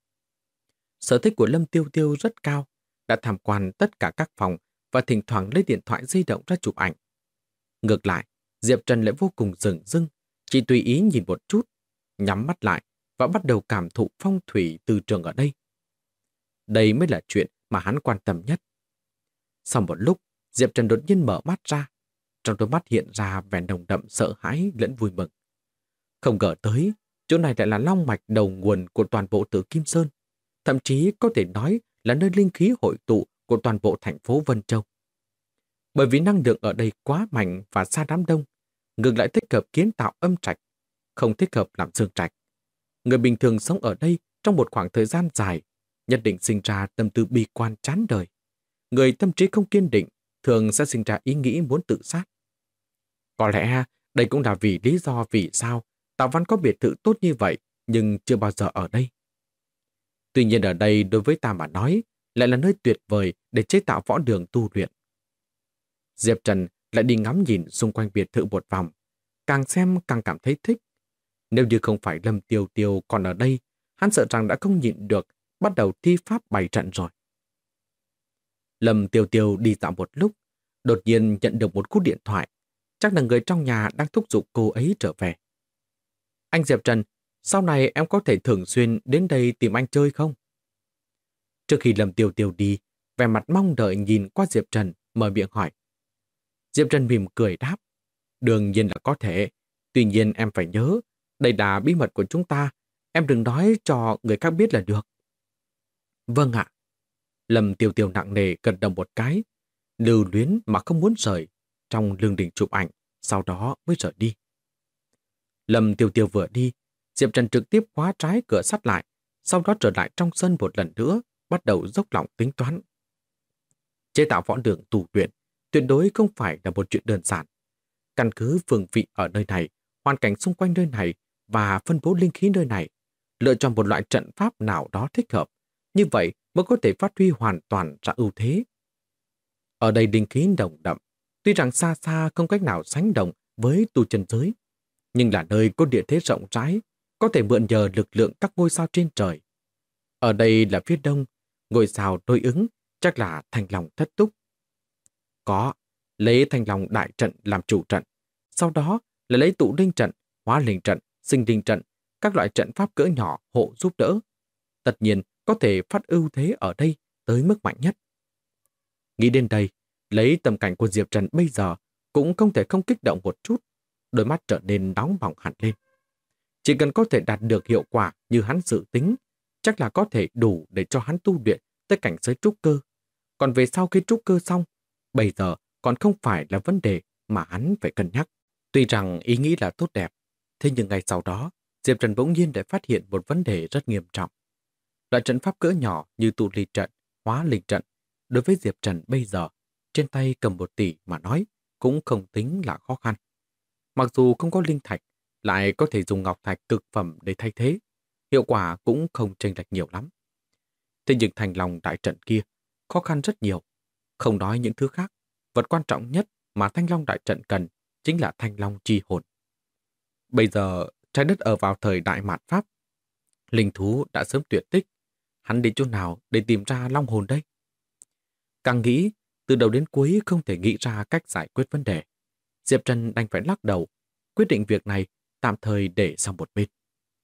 Sở thích của Lâm Tiêu Tiêu rất cao, đã tham quan tất cả các phòng và thỉnh thoảng lấy điện thoại di động ra chụp ảnh. Ngược lại, Diệp Trần lại vô cùng dửng dưng, chỉ tùy ý nhìn một chút, nhắm mắt lại và bắt đầu cảm thụ phong thủy từ trường ở đây. Đây mới là chuyện mà hắn quan tâm nhất. Sau một lúc, Diệp Trần đột nhiên mở mắt ra, trong đôi mắt hiện ra vẻ nồng đậm sợ hãi lẫn vui mừng. Không ngờ tới, Chỗ này lại là long mạch đầu nguồn của toàn bộ Tử Kim Sơn, thậm chí có thể nói là nơi linh khí hội tụ của toàn bộ thành phố Vân Châu. Bởi vì năng lượng ở đây quá mạnh và xa đám đông, ngược lại thích hợp kiến tạo âm trạch, không thích hợp làm dương trạch. Người bình thường sống ở đây trong một khoảng thời gian dài, nhất định sinh ra tâm tư bi quan chán đời. Người tâm trí không kiên định thường sẽ sinh ra ý nghĩ muốn tự sát. Có lẽ đây cũng là vì lý do vì sao Tạ Văn có biệt thự tốt như vậy nhưng chưa bao giờ ở đây. Tuy nhiên ở đây đối với ta mà nói lại là nơi tuyệt vời để chế tạo võ đường tu luyện. Diệp Trần lại đi ngắm nhìn xung quanh biệt thự một vòng, càng xem càng cảm thấy thích. Nếu như không phải Lâm Tiêu Tiêu còn ở đây, hắn sợ rằng đã không nhịn được, bắt đầu thi pháp bày trận rồi. Lâm Tiêu Tiêu đi dạo một lúc, đột nhiên nhận được một cú điện thoại. Chắc là người trong nhà đang thúc giục cô ấy trở về. Anh Diệp Trần, sau này em có thể thường xuyên đến đây tìm anh chơi không? Trước khi Lâm Tiêu Tiêu đi, vẻ mặt mong đợi nhìn qua Diệp Trần, mở miệng hỏi. Diệp Trần mỉm cười đáp. Đương nhiên là có thể. Tuy nhiên em phải nhớ, đây là bí mật của chúng ta. Em đừng nói cho người khác biết là được. Vâng ạ. Lâm Tiêu Tiêu nặng nề gật đầu một cái, lưu luyến mà không muốn rời, trong lưng đình chụp ảnh, sau đó mới rời đi. Lâm Tiêu Tiêu vừa đi, Diệp Trần trực tiếp khóa trái cửa sắt lại, sau đó trở lại trong sân một lần nữa, bắt đầu dốc lòng tính toán. Chế tạo võ đường tu luyện tuyệt đối không phải là một chuyện đơn giản. Căn cứ phương vị ở nơi này, hoàn cảnh xung quanh nơi này và phân bố linh khí nơi này, lựa chọn một loại trận pháp nào đó thích hợp, như vậy mới có thể phát huy hoàn toàn ra ưu thế. Ở đây linh khí nồng đậm, tuy rằng xa xa không cách nào sánh đồng với tu chân giới, nhưng là nơi có địa thế rộng rãi, có thể mượn nhờ lực lượng các ngôi sao trên trời. Ở đây là phía đông, ngôi sao đối ứng chắc là Thanh Long Thất Túc. Có, lấy Thanh Long đại trận làm chủ trận, sau đó là lấy tụ linh trận, hóa linh trận, sinh linh trận, các loại trận pháp cỡ nhỏ hộ giúp đỡ. Tất nhiên có thể phát ưu thế ở đây tới mức mạnh nhất. Nghĩ đến đây, lấy tầm cảnh của Diệp Trần bây giờ cũng không thể không kích động một chút, đôi mắt trở nên nóng bỏng hẳn lên. Chỉ cần có thể đạt được hiệu quả như hắn dự tính, chắc là có thể đủ để cho hắn tu luyện tới cảnh giới trúc cơ. Còn về sau khi trúc cơ xong, bây giờ còn không phải là vấn đề mà hắn phải cân nhắc. Tuy rằng ý nghĩ là tốt đẹp, thế nhưng ngày sau đó, Diệp Trần bỗng nhiên đã phát hiện một vấn đề rất nghiêm trọng. Loại trận pháp cỡ nhỏ như tụ linh trận, hóa linh trận, đối với Diệp Trần bây giờ, trên tay cầm 1 tỷ mà nói, cũng không tính là khó khăn. Mặc dù không có linh thạch, lại có thể dùng ngọc thạch cực phẩm để thay thế, hiệu quả cũng không chênh lệch nhiều lắm. Thế nhưng Thanh Long đại trận kia, khó khăn rất nhiều. Không nói những thứ khác, vật quan trọng nhất mà Thanh Long đại trận cần chính là Thanh Long chi hồn. Bây giờ, trái đất ở vào thời đại mạt Pháp. Linh thú đã sớm tuyệt tích. Hắn đi chỗ nào để tìm ra long hồn đây? Càng nghĩ, từ đầu đến cuối không thể nghĩ ra cách giải quyết vấn đề. Diệp Trần đành phải lắc đầu, quyết định việc này tạm thời để sang một bên.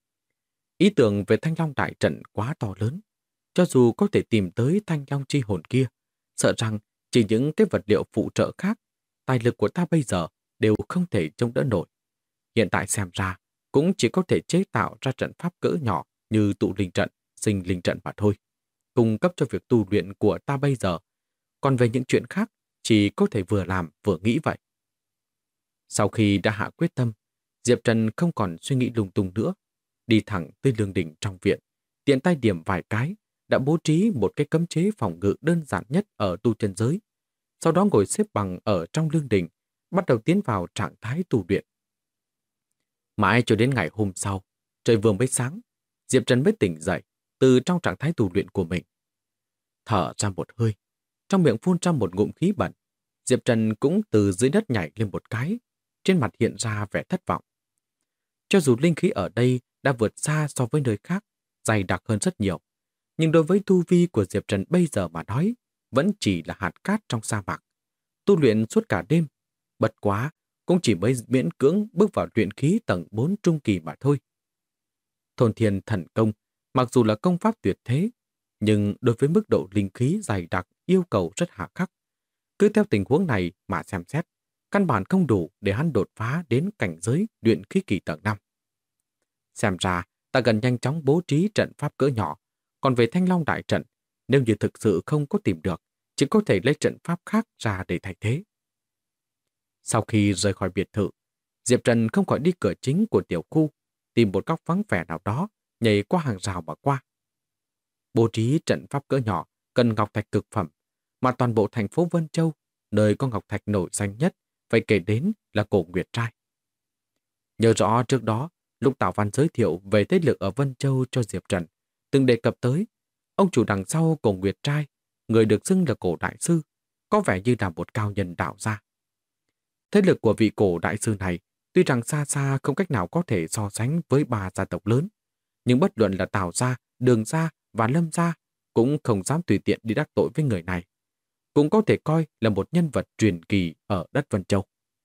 Ý tưởng về Thanh Long đại trận quá to lớn. Cho dù có thể tìm tới Thanh Long chi hồn kia, sợ rằng chỉ những cái vật liệu phụ trợ khác, tài lực của ta bây giờ đều không thể chống đỡ nổi. Hiện tại xem ra, cũng chỉ có thể chế tạo ra trận pháp cỡ nhỏ như tụ linh trận, sinh linh trận mà thôi, cung cấp cho việc tu luyện của ta bây giờ. Còn về những chuyện khác, chỉ có thể vừa làm vừa nghĩ vậy. Sau khi đã hạ quyết tâm, Diệp Trần không còn suy nghĩ lung tung nữa, đi thẳng tới lương đình trong viện, tiện tay điểm vài cái, đã bố trí một cái cấm chế phòng ngự đơn giản nhất ở tu chân giới. Sau đó ngồi xếp bằng ở trong lương đình, bắt đầu tiến vào trạng thái tu luyện. Mãi cho đến ngày hôm sau, trời vừa mới sáng, Diệp Trần mới tỉnh dậy từ trong trạng thái tu luyện của mình. Thở ra một hơi, trong miệng phun ra một ngụm khí bẩn, Diệp Trần cũng từ dưới đất nhảy lên một cái, trên mặt hiện ra vẻ thất vọng. Cho dù linh khí ở đây đã vượt xa so với nơi khác, dày đặc hơn rất nhiều, nhưng đối với tu vi của Diệp Trần bây giờ mà nói, vẫn chỉ là hạt cát trong sa mạc. Tu luyện suốt cả đêm, bật quá cũng chỉ mới miễn cưỡng bước vào luyện khí tầng 4 trung kỳ mà thôi. Thôn Thiên Thần Công, mặc dù là công pháp tuyệt thế, nhưng đối với mức độ linh khí dày đặc yêu cầu rất hà khắc. Cứ theo tình huống này mà xem xét, căn bản không đủ để hắn đột phá đến cảnh giới luyện khí kỳ tầng 5. Xem ra ta cần nhanh chóng bố trí trận pháp cỡ nhỏ. Còn về Thanh Long đại trận, nếu như thực sự không có tìm được, chỉ có thể lấy trận pháp khác ra để thay thế. Sau khi rời khỏi biệt thự, Diệp Trần không khỏi đi cửa chính của tiểu khu, tìm một góc vắng vẻ nào đó, nhảy qua hàng rào mà qua. Bố trí trận pháp cỡ nhỏ cần ngọc thạch cực phẩm, mà toàn bộ thành phố Vân Châu, nơi có ngọc thạch nổi danh nhất, phải kể đến là Cổ Nguyệt Trai. Nhớ rõ trước đó, lúc Tào Văn giới thiệu về thế lực ở Vân Châu cho Diệp Trần, từng đề cập tới, ông chủ đằng sau Cổ Nguyệt Trai, người được xưng là Cổ Đại Sư, có vẻ như là một cao nhân đạo gia. Thế lực của vị Cổ Đại Sư này tuy rằng xa xa không cách nào có thể so sánh với ba gia tộc lớn, nhưng bất luận là Tào gia, Đường gia và Lâm gia cũng không dám tùy tiện đi đắc tội với người này. Cũng có thể coi là một nhân vật truyền kỳ ở đất Vân Châu.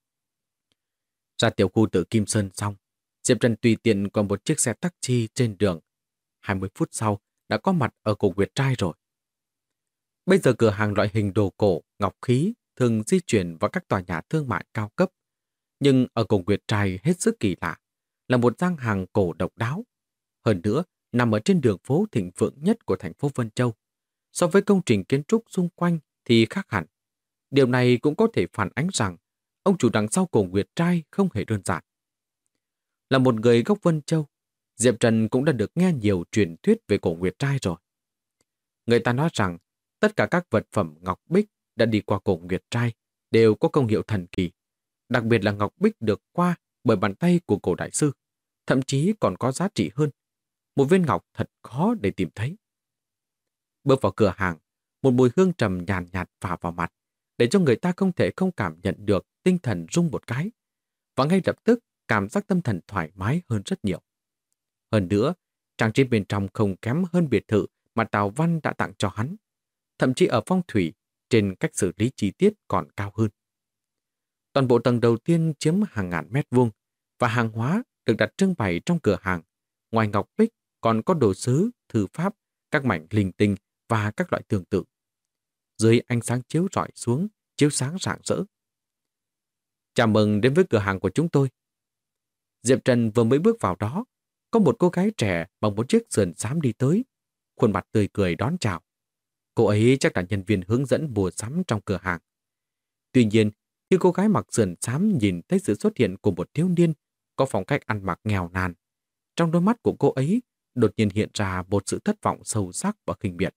Ra tiểu khu tự Kim Sơn xong, Diệp Trần tùy tiện qua một chiếc xe taxi trên đường. 20 phút sau đã có mặt ở Cổ Nguyệt Trai rồi. Bây giờ cửa hàng loại hình đồ cổ, ngọc khí thường di chuyển vào các tòa nhà thương mại cao cấp. Nhưng ở Cổ Nguyệt Trai hết sức kỳ lạ, là một gian hàng cổ độc đáo. Hơn nữa, nằm ở trên đường phố thịnh vượng nhất của thành phố Vân Châu. So với công trình kiến trúc xung quanh thì khác hẳn. Điều này cũng có thể phản ánh rằng ông chủ đằng sau Cổ Nguyệt Trai không hề đơn giản. Là một người gốc Vân Châu, Diệp Trần cũng đã được nghe nhiều truyền thuyết về Cổ Nguyệt Trai rồi. Người ta nói rằng tất cả các vật phẩm ngọc bích đã đi qua Cổ Nguyệt Trai đều có công hiệu thần kỳ. Đặc biệt là ngọc bích được qua bởi bàn tay của Cổ Đại Sư, thậm chí còn có giá trị hơn. Một viên ngọc thật khó để tìm thấy. Bước vào cửa hàng, một mùi hương trầm nhàn nhạt phả vào mặt, để cho người ta không thể không cảm nhận được tinh thần rung một cái. Và ngay lập tức, cảm giác tâm thần thoải mái hơn rất nhiều. Hơn nữa, trang trí bên trong không kém hơn biệt thự mà Tào Văn đã tặng cho hắn. Thậm chí ở phong thủy, trên cách xử lý chi tiết còn cao hơn. Toàn bộ tầng đầu tiên chiếm hàng ngàn mét vuông và hàng hóa được đặt trưng bày trong cửa hàng. Ngoài ngọc bích còn có đồ sứ, thư pháp, các mảnh linh tinh và các loại tương tự. Dưới ánh sáng chiếu rọi xuống, chiếu sáng rạng rỡ. Chào mừng đến với cửa hàng của chúng tôi. Diệp Trần vừa mới bước vào đó, có một cô gái trẻ bằng một chiếc sườn xám đi tới, khuôn mặt tươi cười đón chào. Cô ấy chắc là nhân viên hướng dẫn mua sắm trong cửa hàng. Tuy nhiên, khi cô gái mặc sườn xám nhìn thấy sự xuất hiện của một thiếu niên có phong cách ăn mặc nghèo nàn, trong đôi mắt của cô ấy đột nhiên hiện ra một sự thất vọng sâu sắc và khinh miệt.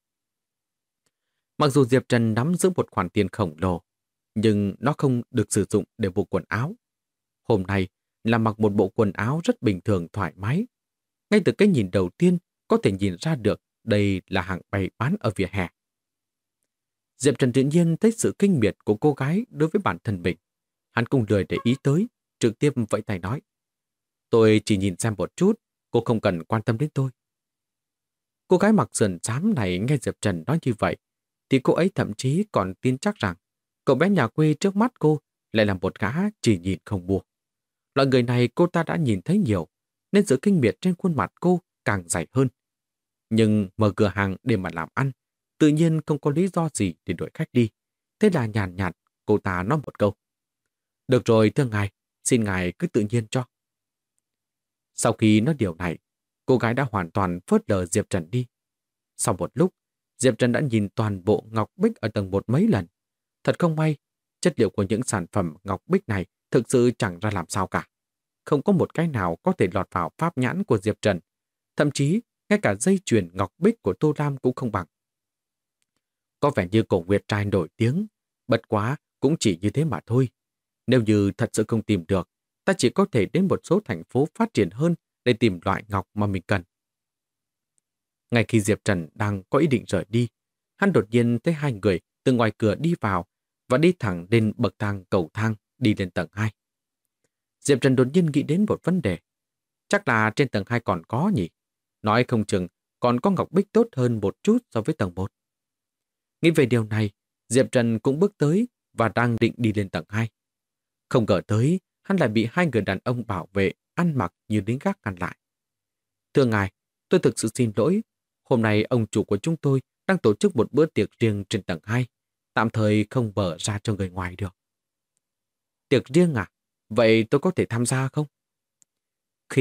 Mặc dù Diệp Trần nắm giữ một khoản tiền khổng lồ, nhưng nó không được sử dụng để mua quần áo. Hôm nay là mặc một bộ quần áo rất bình thường thoải mái. Ngay từ cái nhìn đầu tiên có thể nhìn ra được đây là hàng bày bán ở vỉa hè. Diệp Trần tự nhiên thấy sự kinh miệt của cô gái đối với bản thân mình. Hắn cũng lười để ý tới, trực tiếp vẫy tay nói: "Tôi chỉ nhìn xem một chút, cô không cần quan tâm đến tôi." Cô gái mặc sườn xám này nghe Diệp Trần nói như vậy, thì cô ấy thậm chí còn tin chắc rằng cậu bé nhà quê trước mắt cô lại là một gã chỉ nhìn không mua. Loại người này cô ta đã nhìn thấy nhiều, nên sự kinh miệt trên khuôn mặt cô càng dày hơn. Nhưng mở cửa hàng để mà làm ăn, tự nhiên không có lý do gì để đuổi khách đi. Thế là nhàn nhạt, cô ta nói một câu: "Được rồi, thưa ngài, xin ngài cứ tự nhiên cho." Sau khi nói điều này, cô gái đã hoàn toàn phớt lờ Diệp Trần đi. Sau một lúc, Diệp Trần đã nhìn toàn bộ ngọc bích ở tầng 1 mấy lần. Thật không may, chất liệu của những sản phẩm ngọc bích này thực sự chẳng ra làm sao cả. Không có một cái nào có thể lọt vào pháp nhãn của Diệp Trần. Thậm chí, ngay cả dây chuyền ngọc bích của Tô Lam cũng không bằng. Có vẻ như Cổ Nguyệt Trai nổi tiếng, bất quá cũng chỉ như thế mà thôi. Nếu như thật sự không tìm được, ta chỉ có thể đến một số thành phố phát triển hơn để tìm loại ngọc mà mình cần. Ngay khi Diệp Trần đang có ý định rời đi, hắn đột nhiên thấy hai người từ ngoài cửa đi vào và đi thẳng lên bậc thang cầu thang đi lên tầng 2. Diệp Trần đột nhiên nghĩ đến một vấn đề. Chắc là trên tầng 2 còn có nhỉ? Nói không chừng còn có ngọc bích tốt hơn một chút so với tầng 1. Nghĩ về điều này, Diệp Trần cũng bước tới và đang định đi lên tầng 2. Không ngờ tới, hắn lại bị hai người đàn ông bảo vệ ăn mặc như lính gác ngăn lại. "Thưa ngài, tôi thực sự xin lỗi. Hôm nay ông chủ của chúng tôi đang tổ chức một bữa tiệc riêng trên tầng 2, tạm thời không mở ra cho người ngoài được." "Tiệc riêng à? Vậy tôi có thể tham gia không?" Khi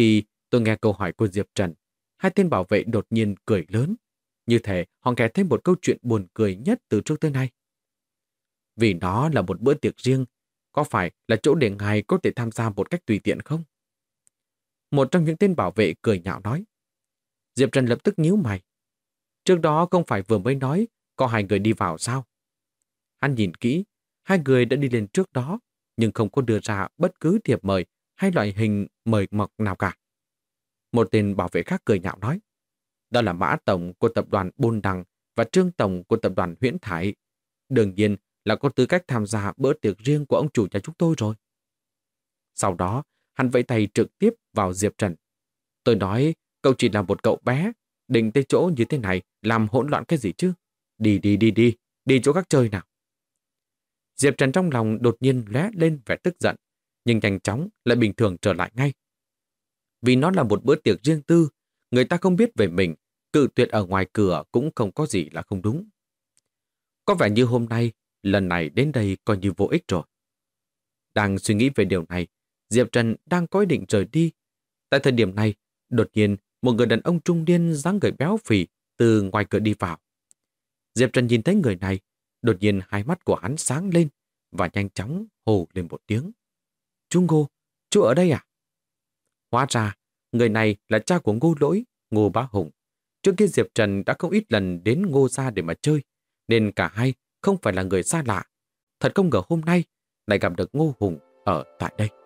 Tôi nghe câu hỏi của Diệp Trần. Hai tên bảo vệ đột nhiên cười lớn. Như thể họ nghe thêm một câu chuyện buồn cười nhất từ trước tới nay. Vì nó là một bữa tiệc riêng, có phải là chỗ để ngài có thể tham gia một cách tùy tiện không? Một trong những tên bảo vệ cười nhạo nói. Diệp Trần lập tức nhíu mày. Trước đó không phải vừa mới nói có hai người đi vào sao? Hắn nhìn kỹ, hai người đã đi lên trước đó, nhưng không có đưa ra bất cứ thiệp mời hay loại hình mời mọc nào cả. Một tên bảo vệ khác cười nhạo nói. Đó là Mã Tổng của tập đoàn Bôn Đằng và Trương Tổng của tập đoàn Huyễn Thải. Đương nhiên là có tư cách tham gia bữa tiệc riêng của ông chủ nhà chúng tôi rồi. Sau đó, hắn vẫy tay trực tiếp vào Diệp Trần. Tôi nói, cậu chỉ là một cậu bé, định tới chỗ như thế này làm hỗn loạn cái gì chứ? Đi chỗ khác chơi nào. Diệp Trần trong lòng đột nhiên lóe lên vẻ tức giận, nhưng nhanh chóng lại bình thường trở lại ngay. Vì nó là một bữa tiệc riêng tư, người ta không biết về mình, cự tuyệt ở ngoài cửa cũng không có gì là không đúng. Có vẻ như hôm nay, lần này đến đây coi như vô ích rồi. Đang suy nghĩ về điều này, Diệp Trần đang có ý định rời đi. Tại thời điểm này, đột nhiên một người đàn ông trung niên dáng người béo phì từ ngoài cửa đi vào. Diệp Trần nhìn thấy người này, đột nhiên hai mắt của hắn sáng lên và nhanh chóng hô lên một tiếng. Chú Ngô, chú ở đây à? Hóa ra, người này là cha của Ngô Lỗi, Ngô Bá Hùng. Trước kia Diệp Trần đã không ít lần đến Ngô gia để mà chơi, nên cả hai không phải là người xa lạ. Thật không ngờ hôm nay lại gặp được Ngô Hùng ở tại đây.